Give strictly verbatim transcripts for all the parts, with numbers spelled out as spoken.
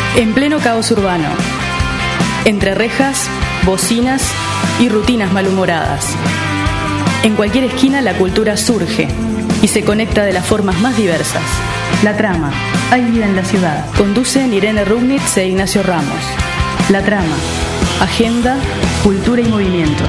En pleno caos urbano, entre rejas, bocinas y rutinas malhumoradas. En cualquier esquina la cultura surge y se conecta de las formas más diversas. La Trama, hay vida en la ciudad. Conducen Irene Rugnitz e Ignacio Ramos. La Trama, agenda, cultura y movimientos.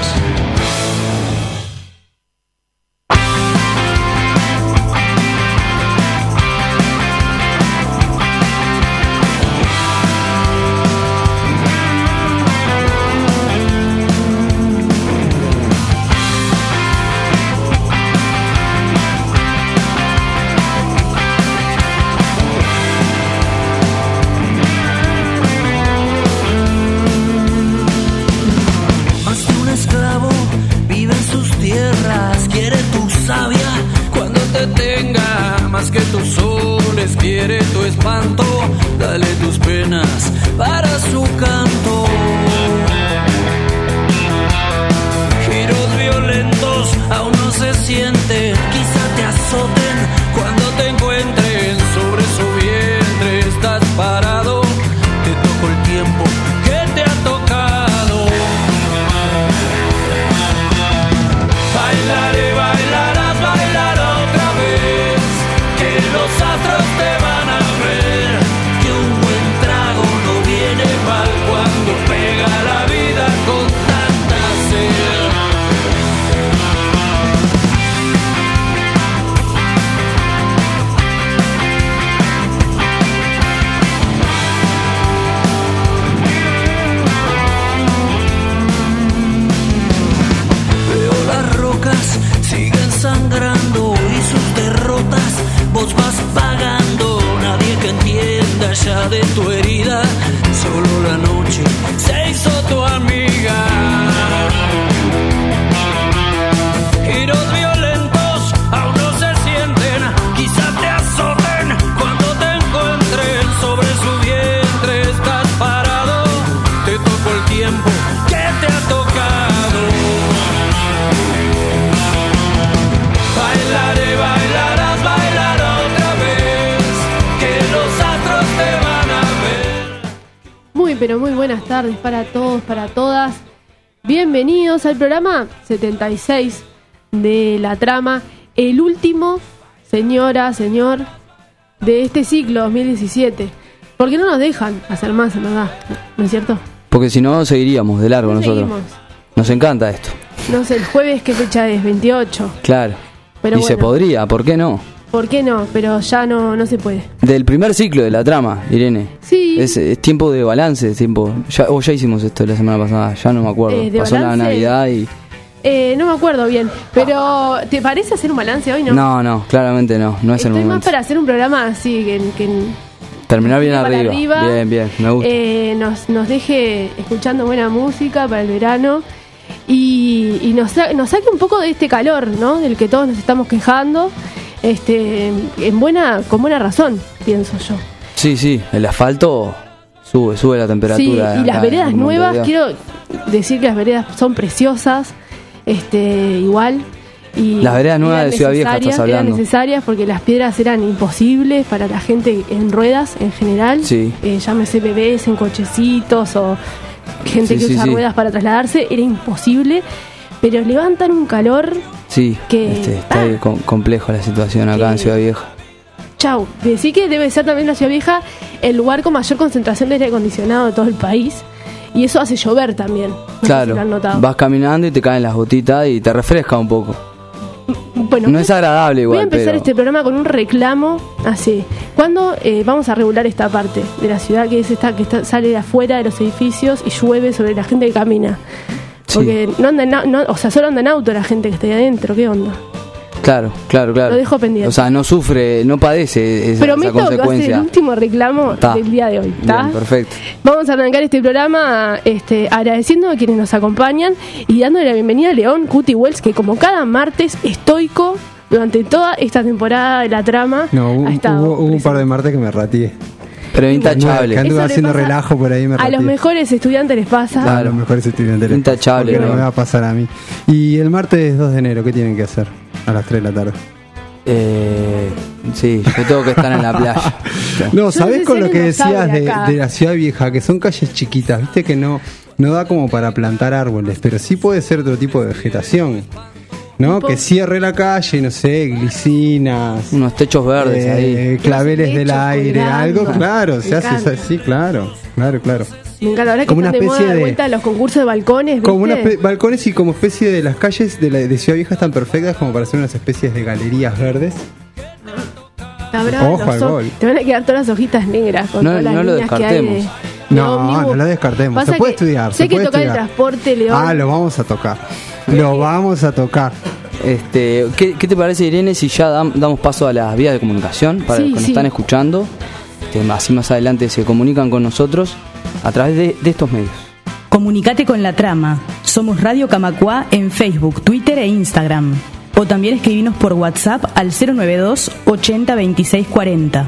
Pero muy buenas tardes para todos, para todas. Bienvenidos al programa setenta y seis de La Trama, el último, señora, señor, de este ciclo dos mil diecisiete. Porque no nos dejan hacer más, en verdad, ¿no es cierto? Porque si no, seguiríamos de largo nosotros. Seguimos. Nos encanta esto. No sé, el jueves, ¿qué fecha es? veintiocho. Claro. Pero y bueno, se podría, ¿por qué no? ¿Por qué no? Pero ya no, no se puede. Del primer ciclo de La Trama, Irene. Sí. Es, es tiempo de balance, es tiempo. Ya, oh, ya hicimos esto la semana pasada, ya no me acuerdo. Eh, Pasó balance, la Navidad y. Eh, no me acuerdo bien. Pero, ¿te parece hacer un balance hoy? No, no, no claramente no. No es Estoy el momento. más para hacer un programa así que. que Terminar bien arriba. arriba. Bien, bien, me gusta. Eh, nos, nos deje escuchando buena música para el verano. Y, y nos, nos saque un poco de este calor, ¿no? Del que todos nos estamos quejando. Este, en buena, con buena razón, pienso yo. Sí, sí, el asfalto sube, sube la temperatura. Sí, y las veredas nuevas, quiero decir que las veredas son preciosas, este, igual. Y las veredas nuevas de Ciudad Vieja estás hablando. Eran necesarias porque las piedras eran imposibles para la gente en ruedas en general. Sí. Eh, llámese bebés en cochecitos o gente sí, que sí, usa sí. ruedas para trasladarse, era imposible. Pero levantan un calor. Sí, que, este, está ah, com- complejo la situación acá que, en Ciudad Vieja. Chau, decí que debe ser también la Ciudad Vieja el lugar con mayor concentración de aire acondicionado de todo el país. Y eso hace llover también. No claro, sé si lo han notado. Vas caminando y te caen las gotitas y te refresca un poco. Bueno, no es agradable igual. Voy a empezar pero... este programa con un reclamo así. ¿Cuándo eh, vamos a regular esta parte de la ciudad que es esta que está, sale de afuera de los edificios y llueve sobre la gente que camina? Porque sí. no anda en, no, o sea, solo anda en auto la gente que está ahí adentro. ¿Qué onda? Claro, claro, claro. Lo dejo pendiente. O sea, no sufre, no padece esa, Prometo esa consecuencia. Que va a ser el último reclamo Ta. del día de hoy. ¿Tá? Bien, perfecto. Vamos a arrancar este programa este, agradeciendo a quienes nos acompañan y dándole la bienvenida a León Cuti Wells, que como cada martes estoico durante toda esta temporada de La Trama no, hubo, ha estado hubo, hubo un par de martes que me ratié. Pero intachable. Que anduve haciendo relajo por ahí me A los mejores estudiantes les pasa. Claro, a los mejores estudiantes les intachable, pasa. Porque ¿no? no me va a pasar a mí. Y el martes dos de enero, ¿qué tienen que hacer? A las tres de la tarde. Eh, sí, yo tengo que estar en la playa. No, Yo ¿sabés no sé con si lo hay que dinosaurio decías de, acá. de la ciudad vieja? Que son calles chiquitas, viste que no, no da como para plantar árboles, pero sí puede ser otro tipo de vegetación. ¿No? Tipo- Que cierre la calle, no sé, glicinas, Unos techos verdes eh, ahí. claveles Unos del techos aire, colgando. algo, claro, se Me hace encanta. así, claro, claro, claro. Me encanta, ahora que Como están una de moda especie de de- vuelta los concursos de balcones, ¿viste? Como una espe- balcones y como especie de las calles de, la, de Ciudad Vieja están perfectas como para hacer unas especies de galerías verdes. Está bravo, Ojo al los ojos- gol. Te van a quedar todas las hojitas negras con No- todas las no lo líneas que hay de- descartemos. de No, ómnibus. no lo descartemos. Pasa Se puede que estudiar, Sé se que puede tocar el estudiar. transporte, León. Ah, lo vamos a tocar. Lo vamos a tocar. Este, ¿qué, qué te parece, Irene, si ya dam- damos paso a las vías de comunicación para Sí, los que nos sí. están escuchando? Este, así más adelante se comunican con nosotros a través de, de estos medios. Comunicate con la trama. Somos Radio Camacuá en Facebook, Twitter e Instagram. O también escribinos por WhatsApp al cero noventa y dos ochenta veintiséis cuarenta.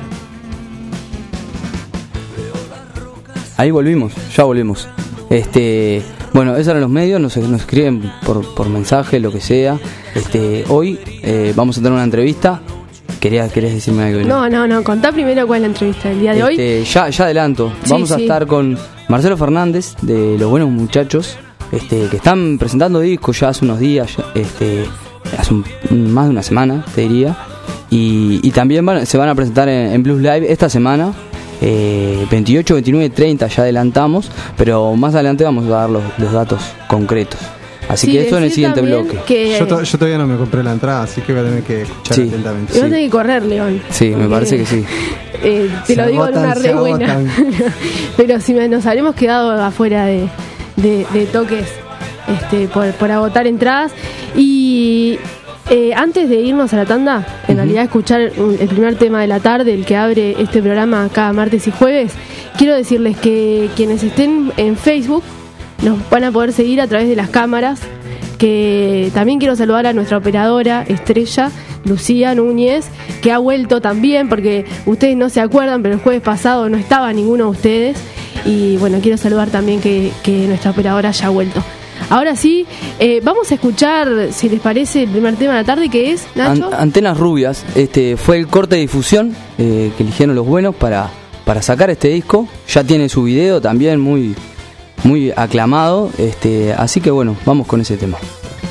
Ahí volvimos, ya volvimos. Este, bueno, esos eran los medios, nos, nos escriben por, por mensaje, lo que sea. Este, hoy eh, vamos a tener una entrevista. Quería, ¿Querés decirme algo? Irene? No, no, no. Contá primero cuál es la entrevista del día de hoy. Este, ya, ya adelanto. Sí, Vamos a sí. estar con Marcelo Fernández de Los Buenos Muchachos, este, que están presentando discos ya hace unos días, ya, este, hace un- más de una semana, te diría. Y, y también van- se van a presentar en, en Blues Live esta semana, eh, veintiocho, veintinueve, treinta, ya adelantamos, pero más adelante vamos a dar los, los datos concretos. Así Sí, que eso en el decir siguiente también bloque. Que Yo, to- yo todavía no me compré la entrada, así que voy a tener que escuchar Sí. atentamente. y vas a tener que correr, León. Sí, me Porque, parece que sí. eh, te Se lo digo agotan, en una se re buena. agotan. Pero si me- nos habremos quedado afuera de, de, de toques este, por, por agotar entradas. Y eh, antes de irnos a la tanda, en realidad escuchar un- el primer tema de la tarde, el que abre este programa cada martes y jueves, quiero decirles que quienes estén en Facebook nos van a poder seguir a través de las cámaras, que también quiero saludar a nuestra operadora estrella, Lucía Núñez, que ha vuelto también, porque ustedes no se acuerdan, pero el jueves pasado no estaba ninguno de ustedes, y bueno, quiero saludar también que, que nuestra operadora haya vuelto. Ahora sí, eh, vamos a escuchar, si les parece, el primer tema de la tarde, que es, Nacho. An- Antenas Rubias, este fue el corte de difusión eh, que eligieron los buenos para, para sacar este disco. Ya tiene su video también muy, muy aclamado, este, así que bueno, vamos con ese tema.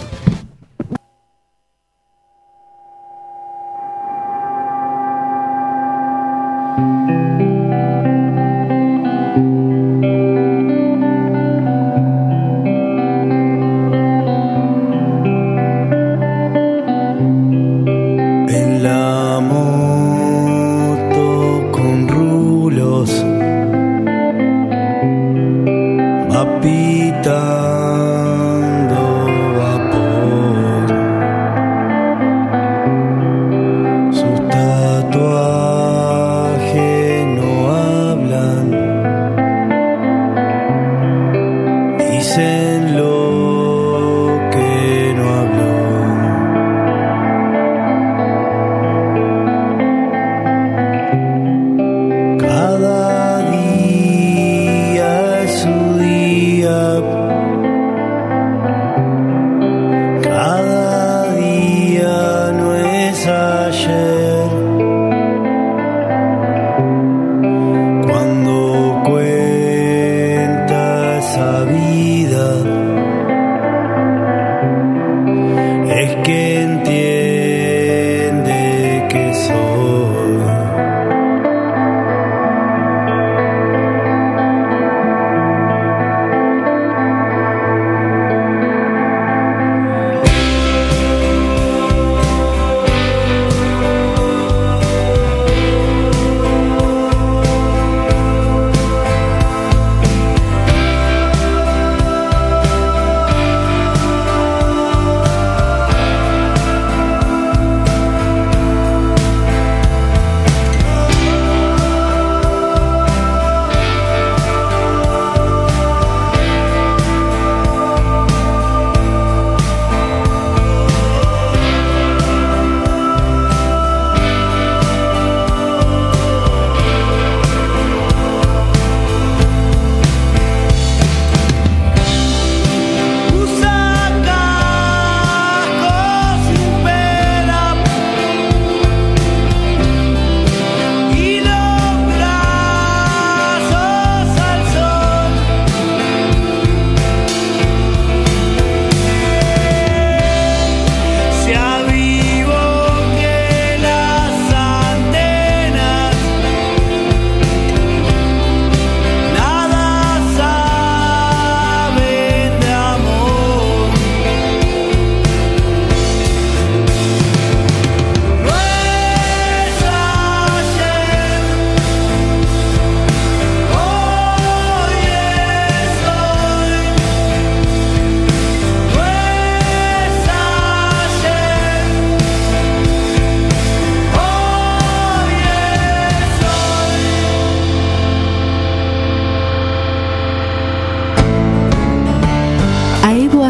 En la moto con rulos va pitando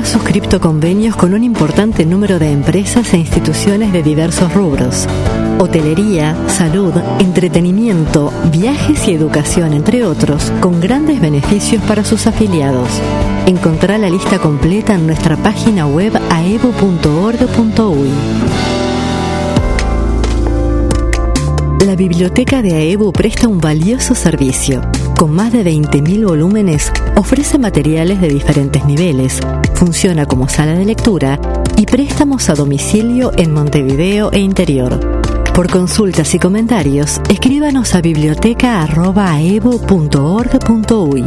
ha suscrito convenios con un importante número de empresas e instituciones de diversos rubros: hotelería, salud, entretenimiento, viajes y educación, entre otros, con grandes beneficios para sus afiliados. Encontrá la lista completa en nuestra página web aevo punto org punto uy. La biblioteca de AEBU presta un valioso servicio. Con más de veinte mil volúmenes, ofrece materiales de diferentes niveles, funciona como sala de lectura y préstamos a domicilio en Montevideo e interior. Por consultas y comentarios, escríbanos a biblioteca arroba aevo punto org punto uy.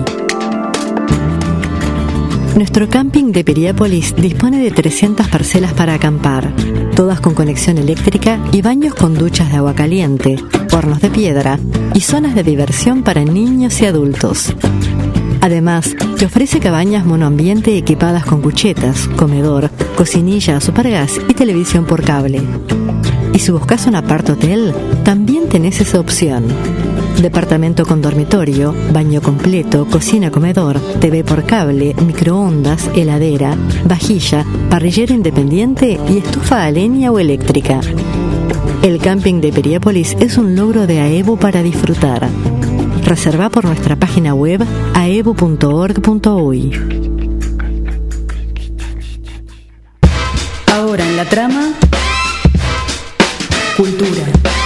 Nuestro camping de Piriápolis dispone de trescientas parcelas para acampar, todas con conexión eléctrica y baños con duchas de agua caliente, hornos de piedra y zonas de diversión para niños y adultos. Además, te ofrece cabañas monoambiente equipadas con cuchetas, comedor, cocinilla a supergas y televisión por cable. Y si buscas un apart hotel, también tenés esa opción. Departamento con dormitorio, baño completo, cocina, comedor, T V por cable, microondas, heladera, vajilla, parrillera independiente y estufa a leña o eléctrica. El camping de Piriápolis es un logro de AEBU para disfrutar. Reserva por nuestra página web aevo punto org punto uy. Ahora en la trama, cultura.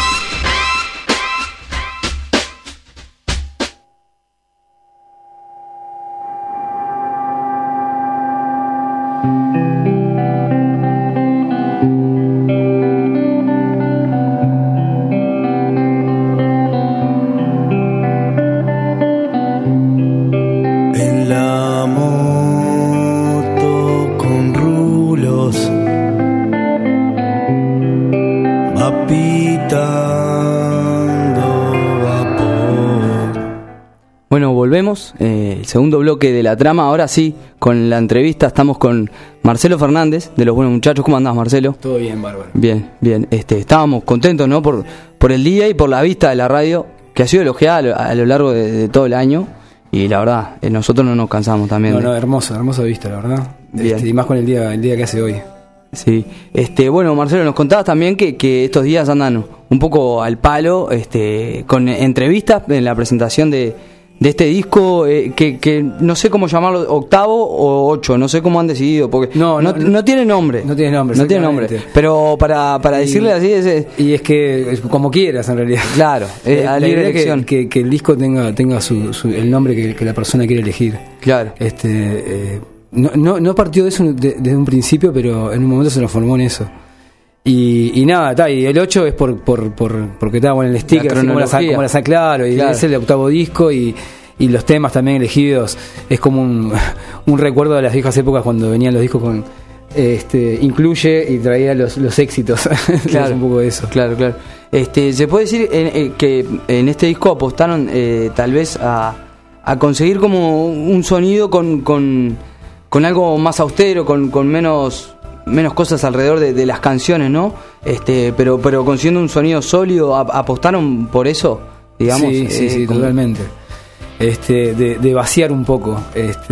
Bueno, volvemos, eh, el segundo bloque de la trama, ahora sí, con la entrevista estamos con Marcelo Fernández, de Los Buenos Muchachos. ¿Cómo andás, Marcelo? Todo bien, bárbaro. Bien, bien, este, estábamos contentos, ¿no?, por, por el día y por la vista de la radio, que ha sido elogiada a lo, a lo largo de, de todo el año, y la verdad, eh, nosotros no nos cansamos también. No, de... no, hermosa, hermosa vista, la verdad. Bien. Este, y más con el día, el día que hace hoy. Sí, este, bueno, Marcelo, nos contabas también que, que estos días andan un poco al palo, este, con entrevistas en la presentación de, de este disco, eh, que, que no sé cómo llamarlo, octavo o ocho, no sé cómo han decidido, porque no, no, no, no tiene nombre, no tiene nombre, no tiene nombre, pero para, para y, decirle así es, y es que es como quieras en realidad. Claro, eh, la, a la libre idea elección. que, que, que el disco tenga tenga su, su el nombre que, que la persona quiere elegir. Claro. Este eh, No, no, no partió de eso de, desde un principio, pero en un momento se transformó en eso. Y, y nada, está, y el ocho es por, por, por porque está bueno el sticker, la así como la, como la claro, y claro. Es el octavo disco y, y los temas también elegidos es como un, un recuerdo de las viejas épocas cuando venían los discos con este incluye y traía los, los éxitos. Claro, es un poco de eso. Claro, claro. Este, se puede decir en, eh, que en este disco apostaron eh, tal vez a, a conseguir como un sonido con, con con algo más austero, con, con menos menos cosas alrededor de, de las canciones, ¿no? Este, pero pero consiguiendo un sonido sólido, ¿apostaron por eso, digamos? Sí, sí, eh, sí, como... totalmente. Este, de, de vaciar un poco, este,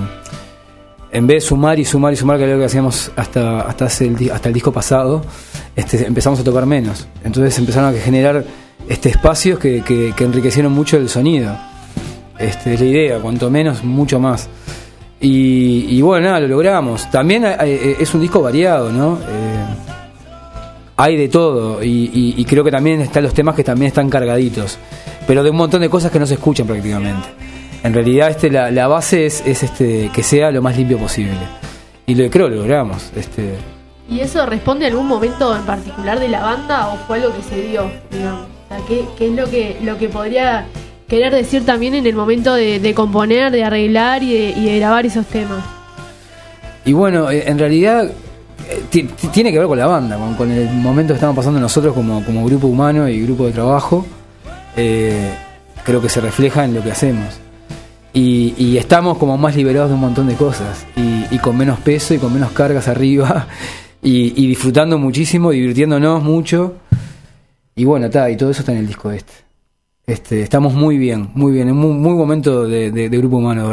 en vez de sumar y sumar y sumar, que era lo que hacíamos hasta hasta hace el, hasta el disco pasado, este, empezamos a tocar menos. Entonces empezaron a generar este espacios que, que, que enriquecieron mucho el sonido. Este, es la idea, cuanto menos, mucho más. Y, y bueno, nada, lo logramos. También hay, hay, es un disco variado, ¿no? Eh, hay de todo y, y, y creo que también están los temas que también están cargaditos, pero de un montón de cosas que no se escuchan prácticamente. En realidad este la, la base es, es este que sea lo más limpio posible. Y lo creo lo logramos. Este... ¿Y eso responde a algún momento en particular de la banda o fue algo que se dio, digamos? O sea, ¿qué, qué es lo que, lo que podría querer decir también en el momento de, de componer, de arreglar y de, y de grabar esos temas? Y bueno, en realidad t- t- tiene que ver con la banda, con, con el momento que estamos pasando nosotros como, como grupo humano y grupo de trabajo. Eh, creo que se refleja en lo que hacemos. Y, y estamos como más liberados de un montón de cosas y, y con menos peso y con menos cargas arriba y, y disfrutando muchísimo, divirtiéndonos mucho. Y bueno, está, y todo eso está en el disco este. Este, estamos muy bien, muy bien, en un muy, muy momento de, de, de grupo humano, de verdad.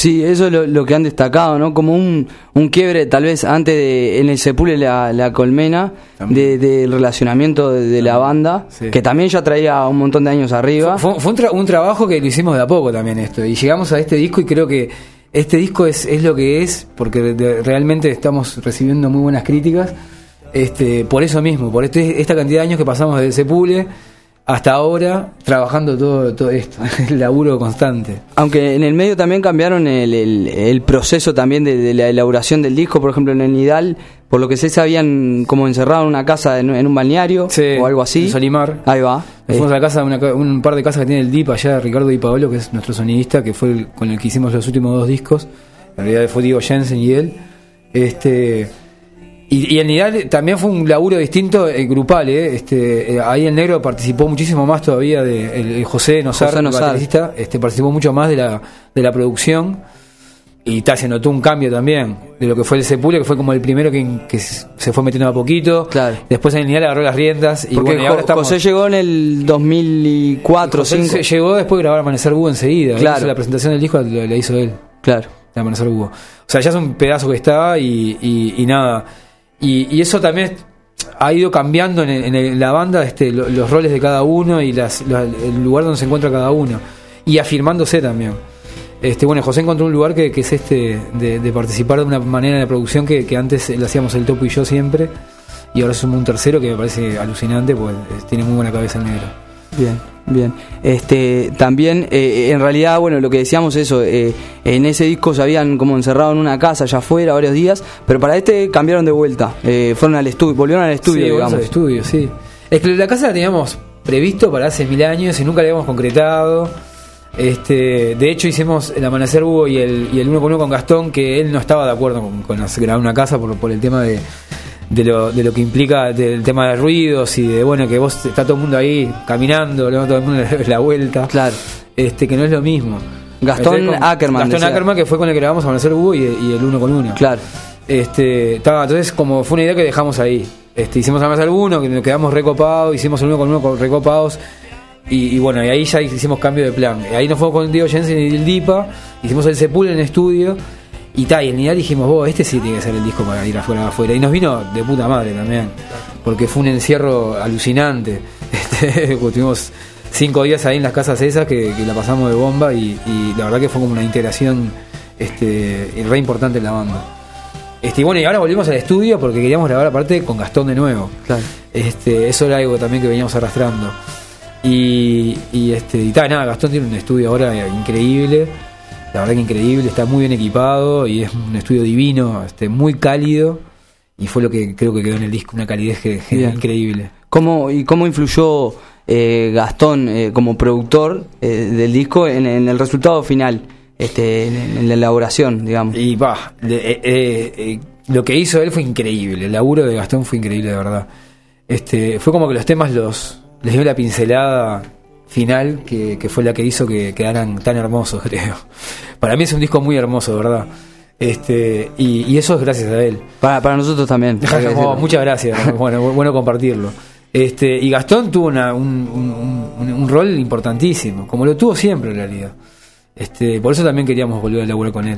Sí, eso es lo, lo que han destacado, ¿no? Como un, un quiebre, tal vez antes de en el Sepule la, la Colmena, del de relacionamiento de, de la banda, sí. Que también ya traía un montón de años arriba. Fue, fue un, tra- un trabajo que lo hicimos de a poco también esto, y llegamos a este disco y creo que este disco es, es lo que es, porque de, de, realmente estamos recibiendo muy buenas críticas, este, por eso mismo, por este, esta cantidad de años que pasamos desde el Sepule hasta ahora, trabajando todo, todo esto, el laburo constante. Aunque en el medio también cambiaron el, el, el proceso también de, de la elaboración del disco, por ejemplo en el Nidal, por lo que sé se habían como encerrado en una casa en, en un balneario, sí, o algo así. En Solimar. Ahí va. Nos fuimos a la casa, una, un par de casas que tiene el D I P allá, Ricardo Di Paolo, que es nuestro sonidista, que fue el, con el que hicimos los últimos dos discos. En realidad fue Diego Jensen y él. Este... Y, y el Nidal también fue un laburo distinto, eh, grupal, eh. Este, eh, ahí el negro participó muchísimo más todavía de el, el José Nosar, José Nosar. El baterista, este, participó mucho más de la, de la producción, y ta, se notó un cambio también de lo que fue el Sepulcro, que fue como el primero que, que se fue metiendo a poquito. Claro. Después en el Nidal agarró las riendas y, porque bueno, y ahora estamos... José llegó en el dos mil cuatro, José dos mil cinco. Llegó después de grabar Amanecer Búho enseguida. Claro. Hizo la presentación del disco la, la hizo él. Claro. De Amanecer Búho. O sea, ya es un pedazo que está y, y, y nada. Y, y eso también ha ido cambiando en, en, en la banda, este, los, los roles de cada uno y las, los, el lugar donde se encuentra cada uno. Y afirmándose también. Este, bueno, José encontró un lugar que, que es este de, de participar de una manera de producción que, que antes lo hacíamos el Topo y yo siempre. Y ahora somos un tercero que me parece alucinante, porque tiene muy buena cabeza el negro. Bien, bien. Este, también, eh, en realidad, bueno, lo que decíamos eso, eh, en ese disco se habían como encerrado en una casa allá afuera varios días, pero para este cambiaron de vuelta, eh, fueron al estudio, volvieron al estudio, sí, digamos. al estudio, sí. Es que la casa la teníamos previsto para hace mil años y nunca la habíamos concretado. Este, de hecho hicimos el Amanecer Hugo y el, y el uno con uno con Gastón, que él no estaba de acuerdo con, con grabar una casa por, por el tema de de lo, de lo que implica del tema de ruidos y de, bueno, que vos está todo el mundo ahí caminando, ¿no? Todo el mundo le la vuelta. Claro. Este, que no es lo mismo. Gastón con, Ackerman. Gastón decía. Ackerman, que fue con el que grabamos Amanecer Hugo y, y el uno con uno. Claro. Este, estaba, entonces como fue una idea que dejamos ahí. Este, hicimos Amanecer uno, que nos quedamos recopados, hicimos el uno con uno recopados. Y, y bueno, y ahí ya hicimos cambio de plan. Ahí nos fuimos con Diego Jensen y el Dipa, hicimos el Sepulcro en estudio. Y tal, y en Nidal dijimos, vos, este sí tiene que ser el disco para ir afuera afuera. Y nos vino de puta madre también, porque fue un encierro alucinante. Este, tuvimos cinco días ahí en las casas esas que, que la pasamos de bomba y, y la verdad que fue como una integración este, re importante en la banda. Este, y bueno, y ahora volvimos al estudio porque queríamos grabar aparte con Gastón de nuevo. Claro. Este, eso era algo también que veníamos arrastrando. Y, y este, y tal, nada, Gastón tiene un estudio ahora increíble. La verdad que increíble, está muy bien equipado y es un estudio divino, este, muy cálido, y fue lo que creo que quedó en el disco, una calidez que, que increíble. ¿Cómo, ¿Y cómo influyó eh, Gastón eh, como productor eh, del disco en, en el resultado final, este, en, en la elaboración, digamos? Y va, eh, eh, eh, lo que hizo él fue increíble, el laburo de Gastón fue increíble, de verdad. Este, fue como que los temas los les dio la pincelada final que, que fue la que hizo que quedaran tan hermosos, creo. Para mí es un disco muy hermoso, ¿verdad? Este, y, y eso es gracias a él. Para, para nosotros también. Oh, muchas gracias. Bueno, bueno compartirlo. Este, y Gastón tuvo una, un, un, un, un rol importantísimo, como lo tuvo siempre en realidad. Este, por eso también queríamos volver a laburar con él.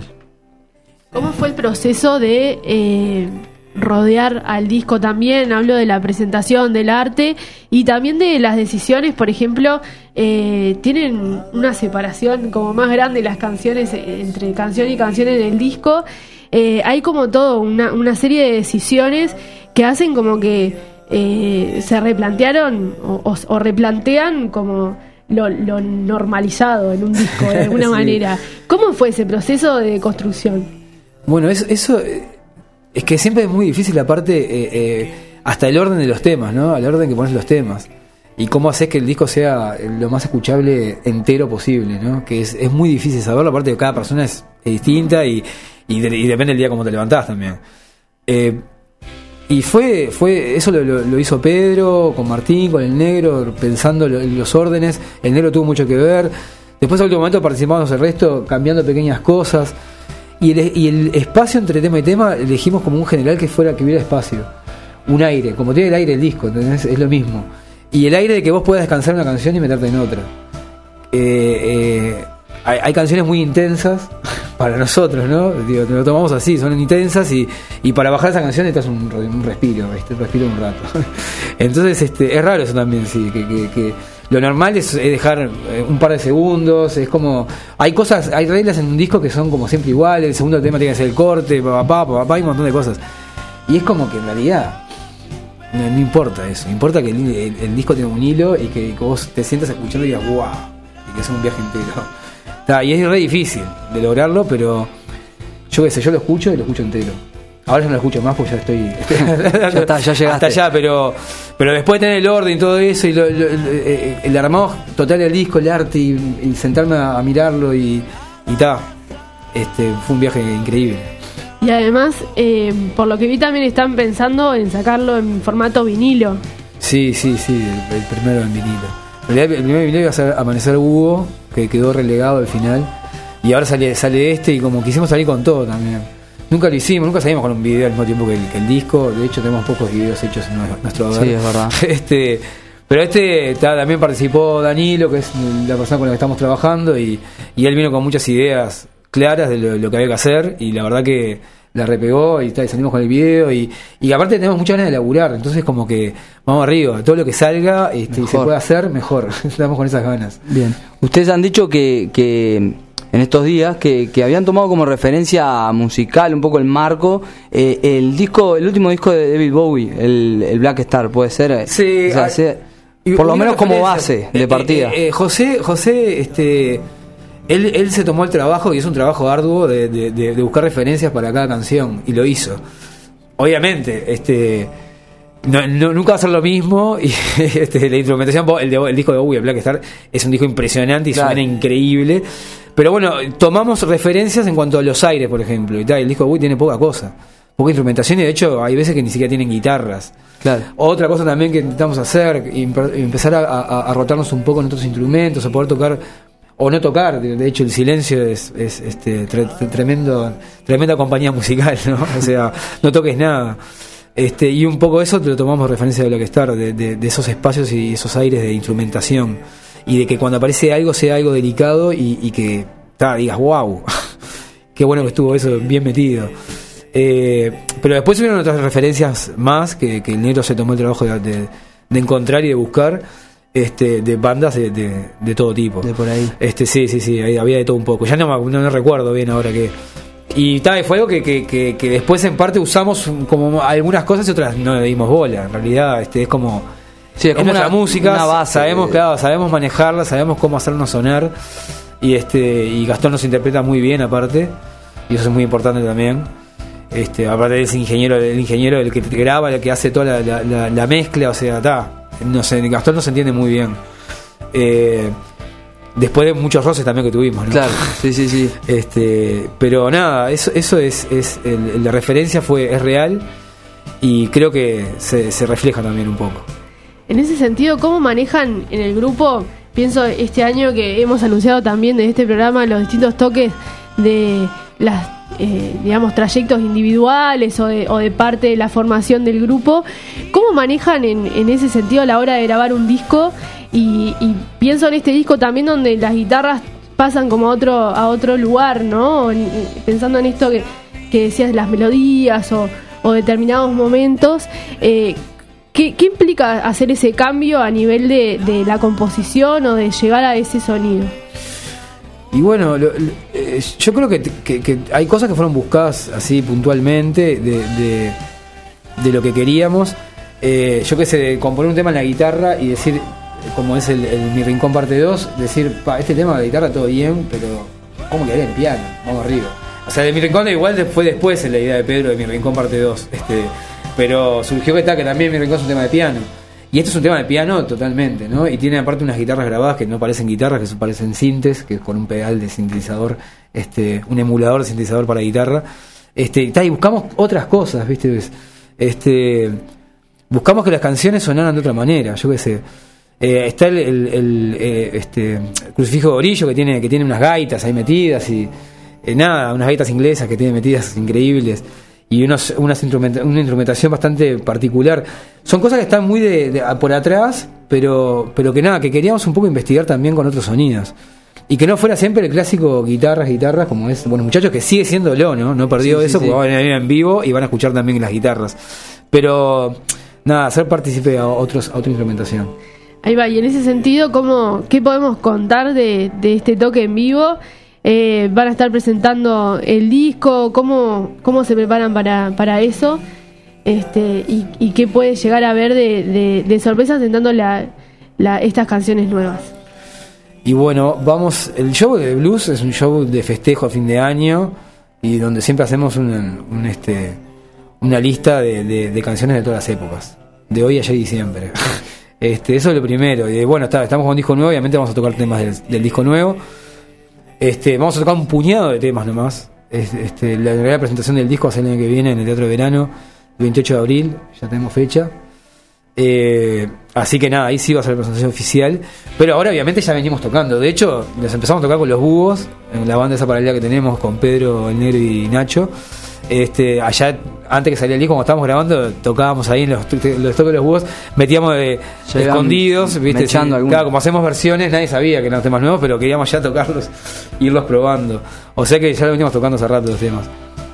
¿Cómo fue el proceso de eh, rodear al disco también? Hablo de la presentación, del arte y también de las decisiones. Por ejemplo, eh, tienen una separación como más grande las canciones, entre canción y canción en el disco. Eh, hay como todo una, una serie de decisiones que hacen como que eh, se replantearon o, o, o replantean como lo, lo normalizado en un disco de alguna sí. manera. ¿Cómo fue ese proceso de construcción? Bueno, eso, eso es que siempre es muy difícil, aparte, eh, eh, hasta el orden de los temas, ¿no? El orden que pones los temas. Y cómo haces que el disco sea lo más escuchable entero posible, ¿no? Que es, es muy difícil saberlo, aparte que cada persona es, es distinta y, y, de, y depende del día cómo te levantás también. Eh, y fue, fue eso lo, lo, lo hizo Pedro, con Martín, con el negro, pensando lo, los órdenes. El negro tuvo mucho que ver. Después, al último momento, participamos el resto, cambiando pequeñas cosas. Y el, y el espacio entre tema y tema elegimos como un general que fuera que hubiera espacio, un aire, como tiene el aire el disco, ¿entendés? Es lo mismo. Y el aire de que vos puedas descansar una canción y meterte en otra. Eh, eh, hay, hay canciones muy intensas, para nosotros, ¿no? Digo, lo tomamos así, son intensas y, y para bajar esa canción necesitas un, un respiro, ¿viste? Respiro un rato. Entonces, este, es raro eso también, sí, que, que, que lo normal es, es dejar un par de segundos, es como, hay cosas, hay reglas en un disco que son como siempre iguales, el segundo tema tiene que ser el corte, papá, papá, hay un montón de cosas. Y es como que en realidad no, no importa eso, importa que el, el, el disco tiene un hilo y que, que vos te sientas escuchando y digas, wow, y que es un viaje entero. Ta, y es re difícil de lograrlo, pero yo qué sé, yo lo escucho y lo escucho entero. Ahora ya no lo escucho más porque ya estoy ya está, ya llegaste hasta allá, pero pero después de tener el orden y todo eso y lo, lo, el, el armado total del disco, el arte y, y sentarme a, a mirarlo y y ta, este fue un viaje increíble. Y además, eh, por lo que vi también están pensando en sacarlo en formato vinilo. Sí, sí, sí, el, el primero en vinilo. En realidad, el primer vinilo iba a ser Amanecer Hugo, que quedó relegado al final, y ahora sale sale este y como quisimos salir con todo también. Nunca lo hicimos, nunca salimos con un video al mismo tiempo que el, que el disco. De hecho, tenemos pocos videos hechos en nuestro hogar. Sí, es verdad. Este, pero este ta, también participó Danilo, que es la persona con la que estamos trabajando, y, y él vino con muchas ideas claras de lo, lo que había que hacer, y la verdad que la repegó y, ta, y salimos con el video. Y, y aparte, tenemos muchas ganas de laburar, entonces, como que vamos arriba, todo lo que salga este, y se puede hacer, mejor. Estamos con esas ganas. Bien. Ustedes han dicho que. que en estos días, que, que habían tomado como referencia musical un poco el marco, eh, el disco, el último disco de David Bowie, el, el Black Star, ¿puede ser? Sí, o sea, hay, sea, y, por lo menos como base de eh, partida. Eh, eh, José, José, este, él, él se tomó el trabajo, y es un trabajo arduo, de, de, de, de buscar referencias para cada canción, y lo hizo. Obviamente, este... No, no, nunca va a ser lo mismo, y este, la instrumentación, el, de, el disco de Bowie, el Black Star, es un disco impresionante y claro, suena increíble. Pero bueno, tomamos referencias en cuanto a los aires, por ejemplo, y tal. El disco de Bowie tiene poca cosa, poca instrumentación, y de hecho hay veces que ni siquiera tienen guitarras. Claro. Otra cosa también que intentamos hacer, empezar a, a, a rotarnos un poco en otros instrumentos, a poder tocar o no tocar. De hecho, el silencio es, es este tre, tremendo, tremenda compañía musical, ¿no? O sea, no toques nada. Este, y un poco eso te lo tomamos referencia de Black Star, de, de, de esos espacios y esos aires de instrumentación, y de que cuando aparece algo sea algo delicado y, y que ta, digas wow, qué bueno que estuvo eso bien metido. Eh, pero después hubieron otras referencias más que, que el negro se tomó el trabajo de, de, de encontrar y de buscar, este, de bandas de, de, de todo tipo. De por ahí. Este, sí, sí, sí, había de todo un poco. Ya no, no, no recuerdo bien ahora que... Y tal, fue algo que, que, que, que después en parte usamos como algunas cosas y otras no le dimos bola. En realidad este es como, sí, es como nuestra una, música, una base, sabemos, claro, sabemos manejarla, sabemos cómo hacernos sonar, y este y Gastón nos interpreta muy bien aparte, y eso es muy importante también. Este, aparte es ingeniero, el ingeniero el que te graba, el que hace toda la, la, la, la mezcla, o sea, ta, no sé, Gastón nos entiende muy bien. Eh, Después de muchos roces también que tuvimos, ¿no? Claro, sí, sí, sí. Este, pero nada, eso, eso es, es el, la referencia fue es real, y creo que se, se refleja también un poco. En ese sentido, ¿cómo manejan en el grupo? Pienso este año que hemos anunciado también de este programa los distintos toques de las, eh, digamos, trayectos individuales o de, o de parte de la formación del grupo. ¿Cómo manejan en, en ese sentido a la hora de grabar un disco? Y, y pienso en este disco también donde las guitarras pasan como a otro, a otro lugar, ¿no? Pensando en esto que, que decías, las melodías o, o determinados momentos. Eh, ¿qué, ¿Qué implica hacer ese cambio a nivel de, de la composición o de llegar a ese sonido? Y bueno, lo, lo, eh, yo creo que, que, que hay cosas que fueron buscadas así puntualmente de, de, de lo que queríamos. Eh, yo qué sé, componer un tema en la guitarra y decir, como es el, el Mi Rincón parte dos, decir, pa, este tema de la guitarra todo bien, pero ¿cómo quedaría en piano? Vamos arriba. O sea, de Mi Rincón igual fue después en la idea de Pedro de Mi Rincón parte dos, este, pero surgió que está que también Mi Rincón es un tema de piano. Y esto es un tema de piano totalmente, ¿no? Y tiene aparte unas guitarras grabadas que no parecen guitarras, que parecen sintes, que con un pedal de sintetizador, este, un emulador de sintetizador para guitarra. Este, y buscamos otras cosas, ¿viste? Este, buscamos que las canciones sonaran de otra manera, yo qué sé. Eh, está el, el, el eh, este, Crucifijo de Orillo, que tiene, que tiene unas gaitas ahí metidas, y eh, nada, unas gaitas inglesas que tiene metidas increíbles, y unos, unas instrumenta- una instrumentación bastante particular. Son cosas que están muy de, de, por atrás, pero, pero que nada, que queríamos un poco investigar también con otros sonidos. y que no fuera siempre el clásico guitarras, guitarras, como es Buenos Muchachos, que sigue siéndolo, ¿no? No perdió Sí, sí, eso, sí. porque van a venir en vivo y van a escuchar también las guitarras. Pero, nada, hacer partícipe a, otros, a otra instrumentación. Ahí va, y en ese sentido, ¿cómo, ¿qué podemos contar de, de este toque en vivo? Eh, ¿Van a estar presentando el disco? ¿Cómo, cómo se preparan para, para eso? Este, y, y qué puede llegar a haber de, de, de sorpresas sentando la, la, estas canciones nuevas. Y bueno, vamos, el show de blues es un show de festejo a fin de año y donde siempre hacemos un, un este una lista de, de, de canciones de todas las épocas, de hoy, ayer y siempre. Este, eso es lo primero. Y bueno, está, estamos con un disco nuevo, obviamente vamos a tocar temas del, del disco nuevo. Este, vamos a tocar un puñado de temas nomás. Este, la, la presentación del disco va a ser el año que viene en el Teatro de Verano, el veintiocho de abril, ya tenemos fecha. Eh, así que nada, ahí sí va a ser la presentación oficial. Pero ahora obviamente ya venimos tocando. De hecho, nos empezamos a tocar con los Búhos, en la banda esa paralela que tenemos con Pedro, el Negro y Nacho. Este, allá antes que saliera el disco, cuando estábamos grabando, tocábamos ahí en los, los toques de los Búhos, metíamos de, de escondidos, ¿viste? Sí, claro, como hacemos versiones, nadie sabía que eran temas nuevos, pero queríamos ya tocarlos, irlos probando. O sea que ya lo veníamos tocando hace rato los temas.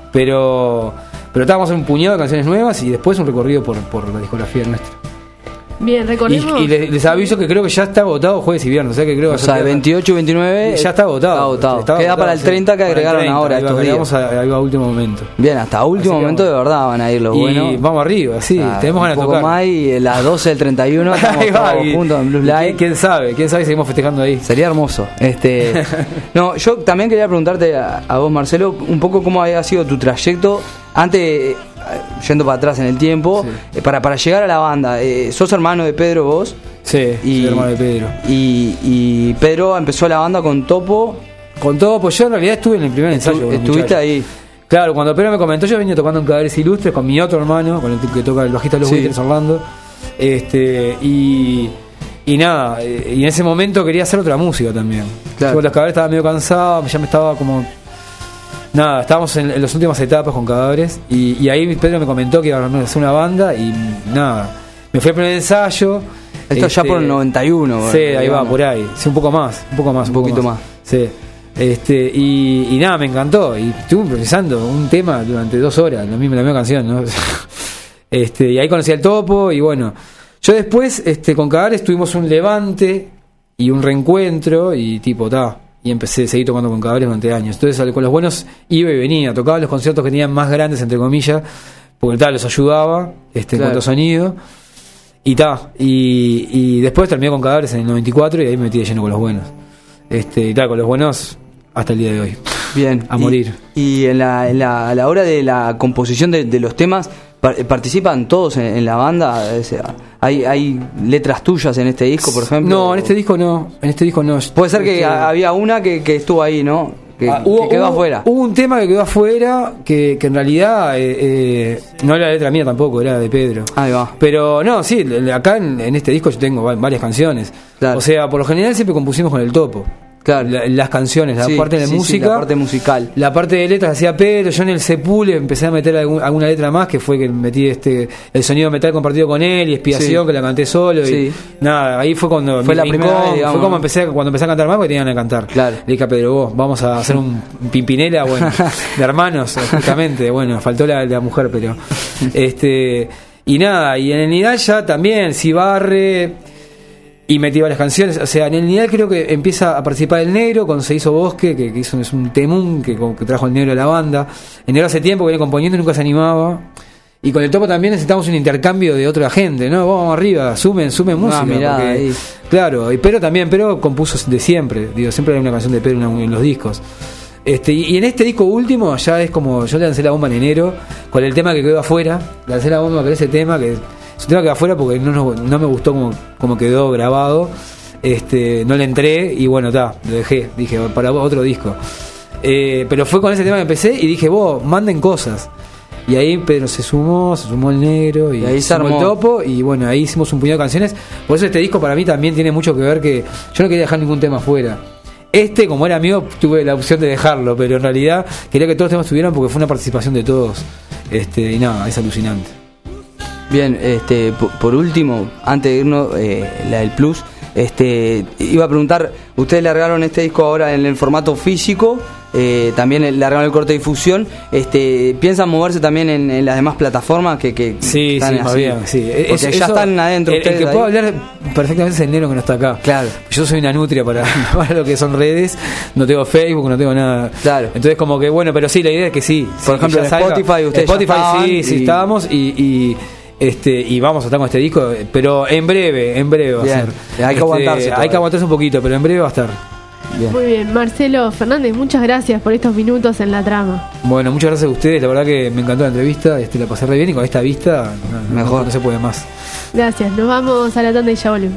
Pero pero estábamos en un puñado de canciones nuevas y después un recorrido por, por la discografía nuestra. Bien, recordemos. Y, y les, les aviso que creo que ya está agotado jueves y viernes. O sea que creo que o sea, el veintiocho y veintinueve ya está agotado. Está agotado. Está Queda agotado, para el treinta que agregaron treinta, ahora ahí estos agregamos días. A, a, a último momento. Bien, hasta último Así momento vamos. de verdad van a ir los y buenos. Vamos arriba, sí, O sea, tenemos ganas de un poco tocar. más y a las doce del treinta y uno estamos Ahí va, todos y- juntos en Blues y Live. ¿quién, quién sabe? ¿Quién sabe si seguimos festejando ahí? Sería hermoso. Este, no, yo también quería preguntarte a, a vos, Marcelo, un poco cómo había sido tu trayecto antes, eh, yendo para atrás en el tiempo, Sí. eh, para, para llegar a la banda. Eh, sos hermano de Pedro vos. Sí, Y, soy hermano de Pedro. Y, y Pedro empezó la banda con Topo. Con todo, pues yo en realidad estuve en el primer ensayo. Estu- con los estuviste muchachos. ahí. Claro, cuando Pedro me comentó, yo venía tocando en Cadáveres Ilustres con mi otro hermano, con el que toca el bajista de los Sí. Buitres, Orlando. Este, y, y nada, eh, y en ese momento quería hacer otra música también. Claro. Yo con los Cadáveres estaba medio cansado, ya me estaba como. Nada, estábamos en, en las últimas etapas con Cadáveres. Y, y ahí Pedro me comentó que iba a hacer una banda y nada. Me fui al primer ensayo. Esto este, ya por el noventa y uno. Sí, bueno, ahí va, digamos. por ahí. Sí, un poco más, un poco más, Un un, poco poquito más. Sí. Este, y, y nada, me encantó. Y estuve improvisando un tema durante dos horas, la misma, la misma canción, ¿no? Este, y ahí conocí al Topo, y bueno. Yo después, este, con Cadáveres tuvimos un levante y un reencuentro, y tipo, ta. Y empecé a seguir tocando con Cadáveres durante años. Entonces, con los buenos iba y venía, tocaba los conciertos que tenían más grandes, entre comillas, porque tal, los ayudaba, este, en Claro. cuanto a sonido. Y ta, y, y después terminé con Cadáveres en el noventa y cuatro y ahí me metí de lleno con los buenos. Este, y tal, con los buenos hasta el día de hoy. Bien. A Y- morir. Y en la, en la, a la hora de la composición de, de los temas, par- participan todos en, en la banda. O sea, ¿hay, ¿Hay letras tuyas en este disco, por ejemplo? No, en este disco no. En este disco no. Puede ser que Este, a- había una que, que estuvo ahí, ¿no? Que, ah, que quedó afuera. Hubo un tema que quedó afuera que, que en realidad eh, eh, no era la letra mía tampoco, era de Pedro. Ahí va. Pero no, sí, le- acá en, en este disco yo tengo va- varias canciones. Claro. O sea, por lo general siempre compusimos con el Topo. Claro. La- las canciones, la Sí, parte de sí, sí, música. la parte musical. La parte de letras hacía Pedro. Yo en el Sepul empecé a meter algún- alguna letra más, que fue que metí este el sonido metal compartido con él y Expiación, Sí. que la canté solo. Sí. Y nada, ahí fue cuando. Fue mi la primera rincón, vez, digamos, Fue como ¿no? empecé, cuando empecé a cantar más, porque tenían que cantar. Claro. Le dije a Pedro, vos, vamos a hacer un pimpinela, bueno, de hermanos, justamente. Bueno, faltó la, la mujer, pero. este Y nada, y en el Nidal ya también, Cibarre. Y metí varias canciones. O sea, en el Nidal creo que empieza a participar el Negro con Se hizo Bosque, que, que hizo, es un temún que, que trajo el Negro a la banda. El Negro hace tiempo que viene componiendo y nunca se animaba. Y con el Topo también necesitamos un intercambio de otra gente, ¿no? Vamos arriba, sumen, sumen música. mirá, porque- ahí. claro, y Pedro también, Pedro compuso de siempre. Digo, siempre hay una canción de Pedro en, en los discos. Este, y, y en este disco último ya es como, yo le lancé la bomba en enero, con el tema que quedó afuera. Lancé la bomba con ese tema que... Es un tema que quedó afuera porque no, no, no me gustó como, como quedó grabado. Este, no le entré y bueno, está, lo dejé. Dije, para otro disco. Eh, pero fue con ese tema que empecé y dije, vos, manden cosas. Y ahí Pedro se sumó, se sumó el Negro y, Y ahí se sumó armó. el Topo. Y bueno, ahí hicimos un puñado de canciones. Por eso este disco para mí también tiene mucho que ver que yo no quería dejar ningún tema afuera. Este, como era mío, tuve la opción de dejarlo, pero en realidad quería que todos los temas estuvieran porque fue una participación de todos. Este, y nada, es alucinante. Bien, este, por, por último, antes de irnos, eh, la del Plus, Este, iba a preguntar, ustedes largaron este disco ahora en el formato físico, eh, también largaron el corte de difusión, este, ¿piensan moverse también en, en las demás plataformas que, que sí, están sí, más bien, sí. Porque Eso, ya están adentro el, ustedes el que ahí. puedo hablar perfectamente es el Nero, que no está acá. Claro. Yo soy una nutria para, para lo que son redes, no tengo Facebook, no tengo nada. Claro. Entonces como que bueno, pero sí, la idea es que sí. Por sí, ejemplo, que en ya salga. Spotify ustedes ya Spotify estaban sí, sí y- estábamos y, y este y vamos a estar con este disco, pero en breve, en breve va Bien. a ser. Hay que Este, aguantarse Hay todavía. que aguantarse un poquito, pero en breve va a estar. Bien. Muy bien, Marcelo Fernández, muchas gracias por estos minutos en la trama. Bueno, muchas gracias a ustedes, la verdad que me encantó la entrevista, este, la pasé re bien y con esta vista no, no- Mejor. no se puede más. Gracias, nos vamos a la tanda y ya volvemos.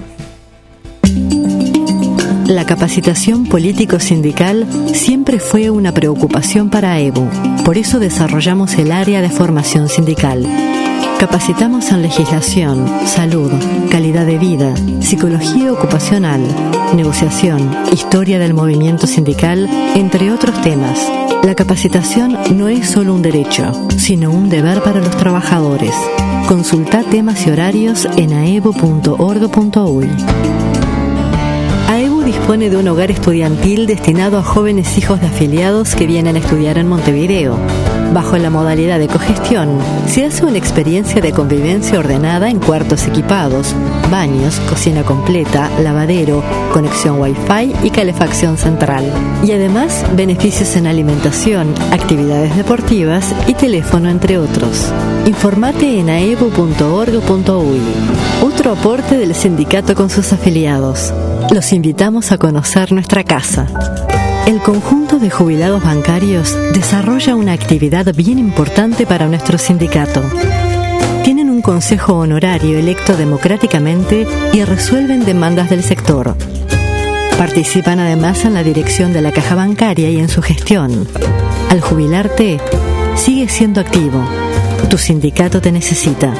La capacitación político-sindical siempre fue una preocupación para AEBU. Por eso desarrollamos el área de formación sindical. Capacitamos en legislación, salud, calidad de vida, psicología ocupacional, negociación, historia del movimiento sindical, entre otros temas. La capacitación no es solo un derecho, sino un deber para los trabajadores. Consulta temas y horarios en aebu punto org punto uy. AEBU dispone de un hogar estudiantil destinado a jóvenes hijos de afiliados que vienen a estudiar en Montevideo. Bajo la modalidad de cogestión, se hace una experiencia de convivencia ordenada en cuartos equipados, baños, cocina completa, lavadero, conexión Wi-Fi y calefacción central. Y además, beneficios en alimentación, actividades deportivas y teléfono, entre otros. Informate en aebu punto org punto uy. Otro aporte del sindicato con sus afiliados. Los invitamos a conocer nuestra casa. El conjunto de jubilados bancarios desarrolla una actividad bien importante para nuestro sindicato. Tienen un consejo honorario electo democráticamente y resuelven demandas del sector. Participan además en la dirección de la caja bancaria y en su gestión. Al jubilarte, sigue siendo activo. Tu sindicato te necesita.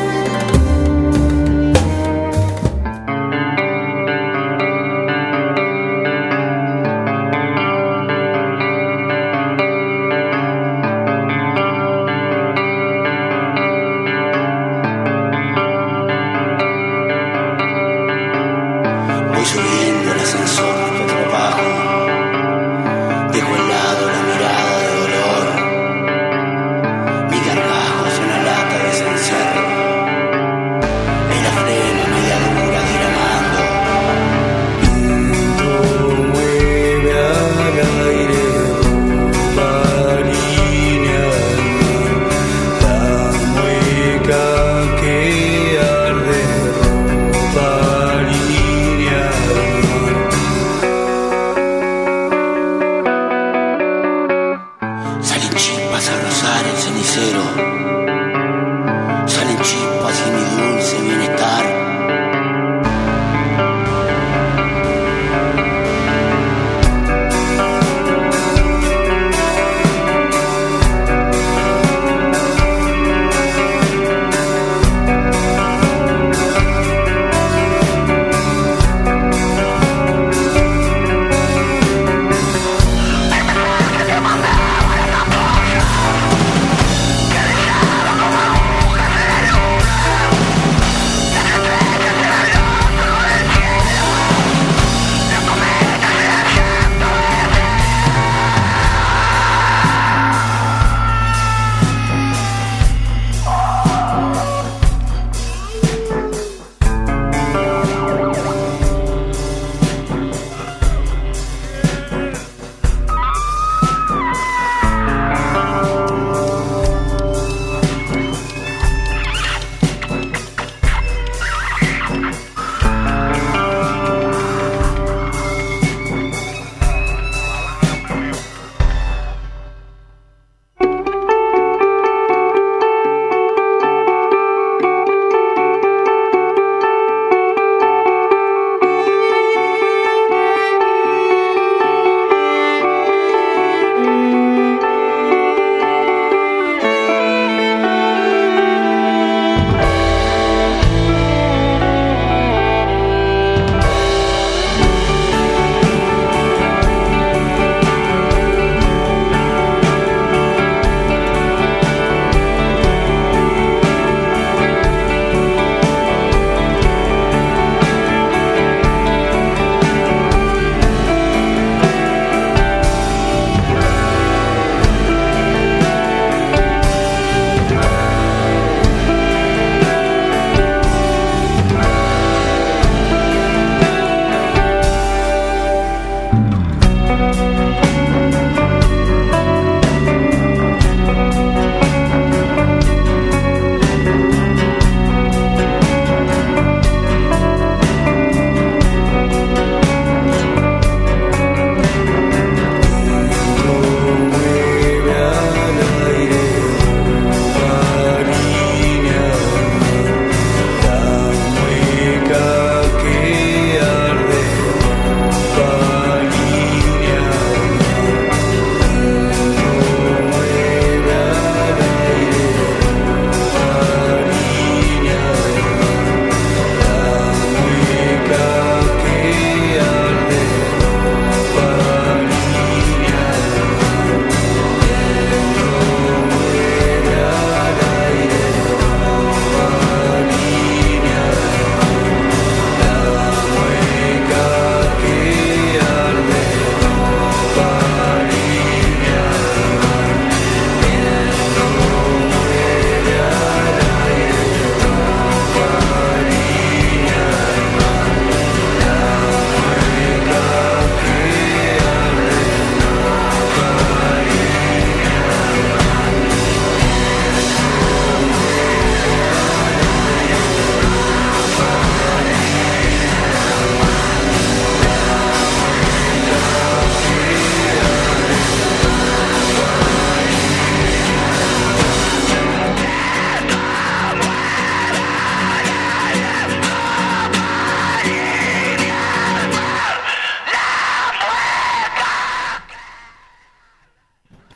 Voy subiendo el ascensor de tu trabajo. Dejo al lado la mirada de dolor. Mi gargajo es una lata de cencerro.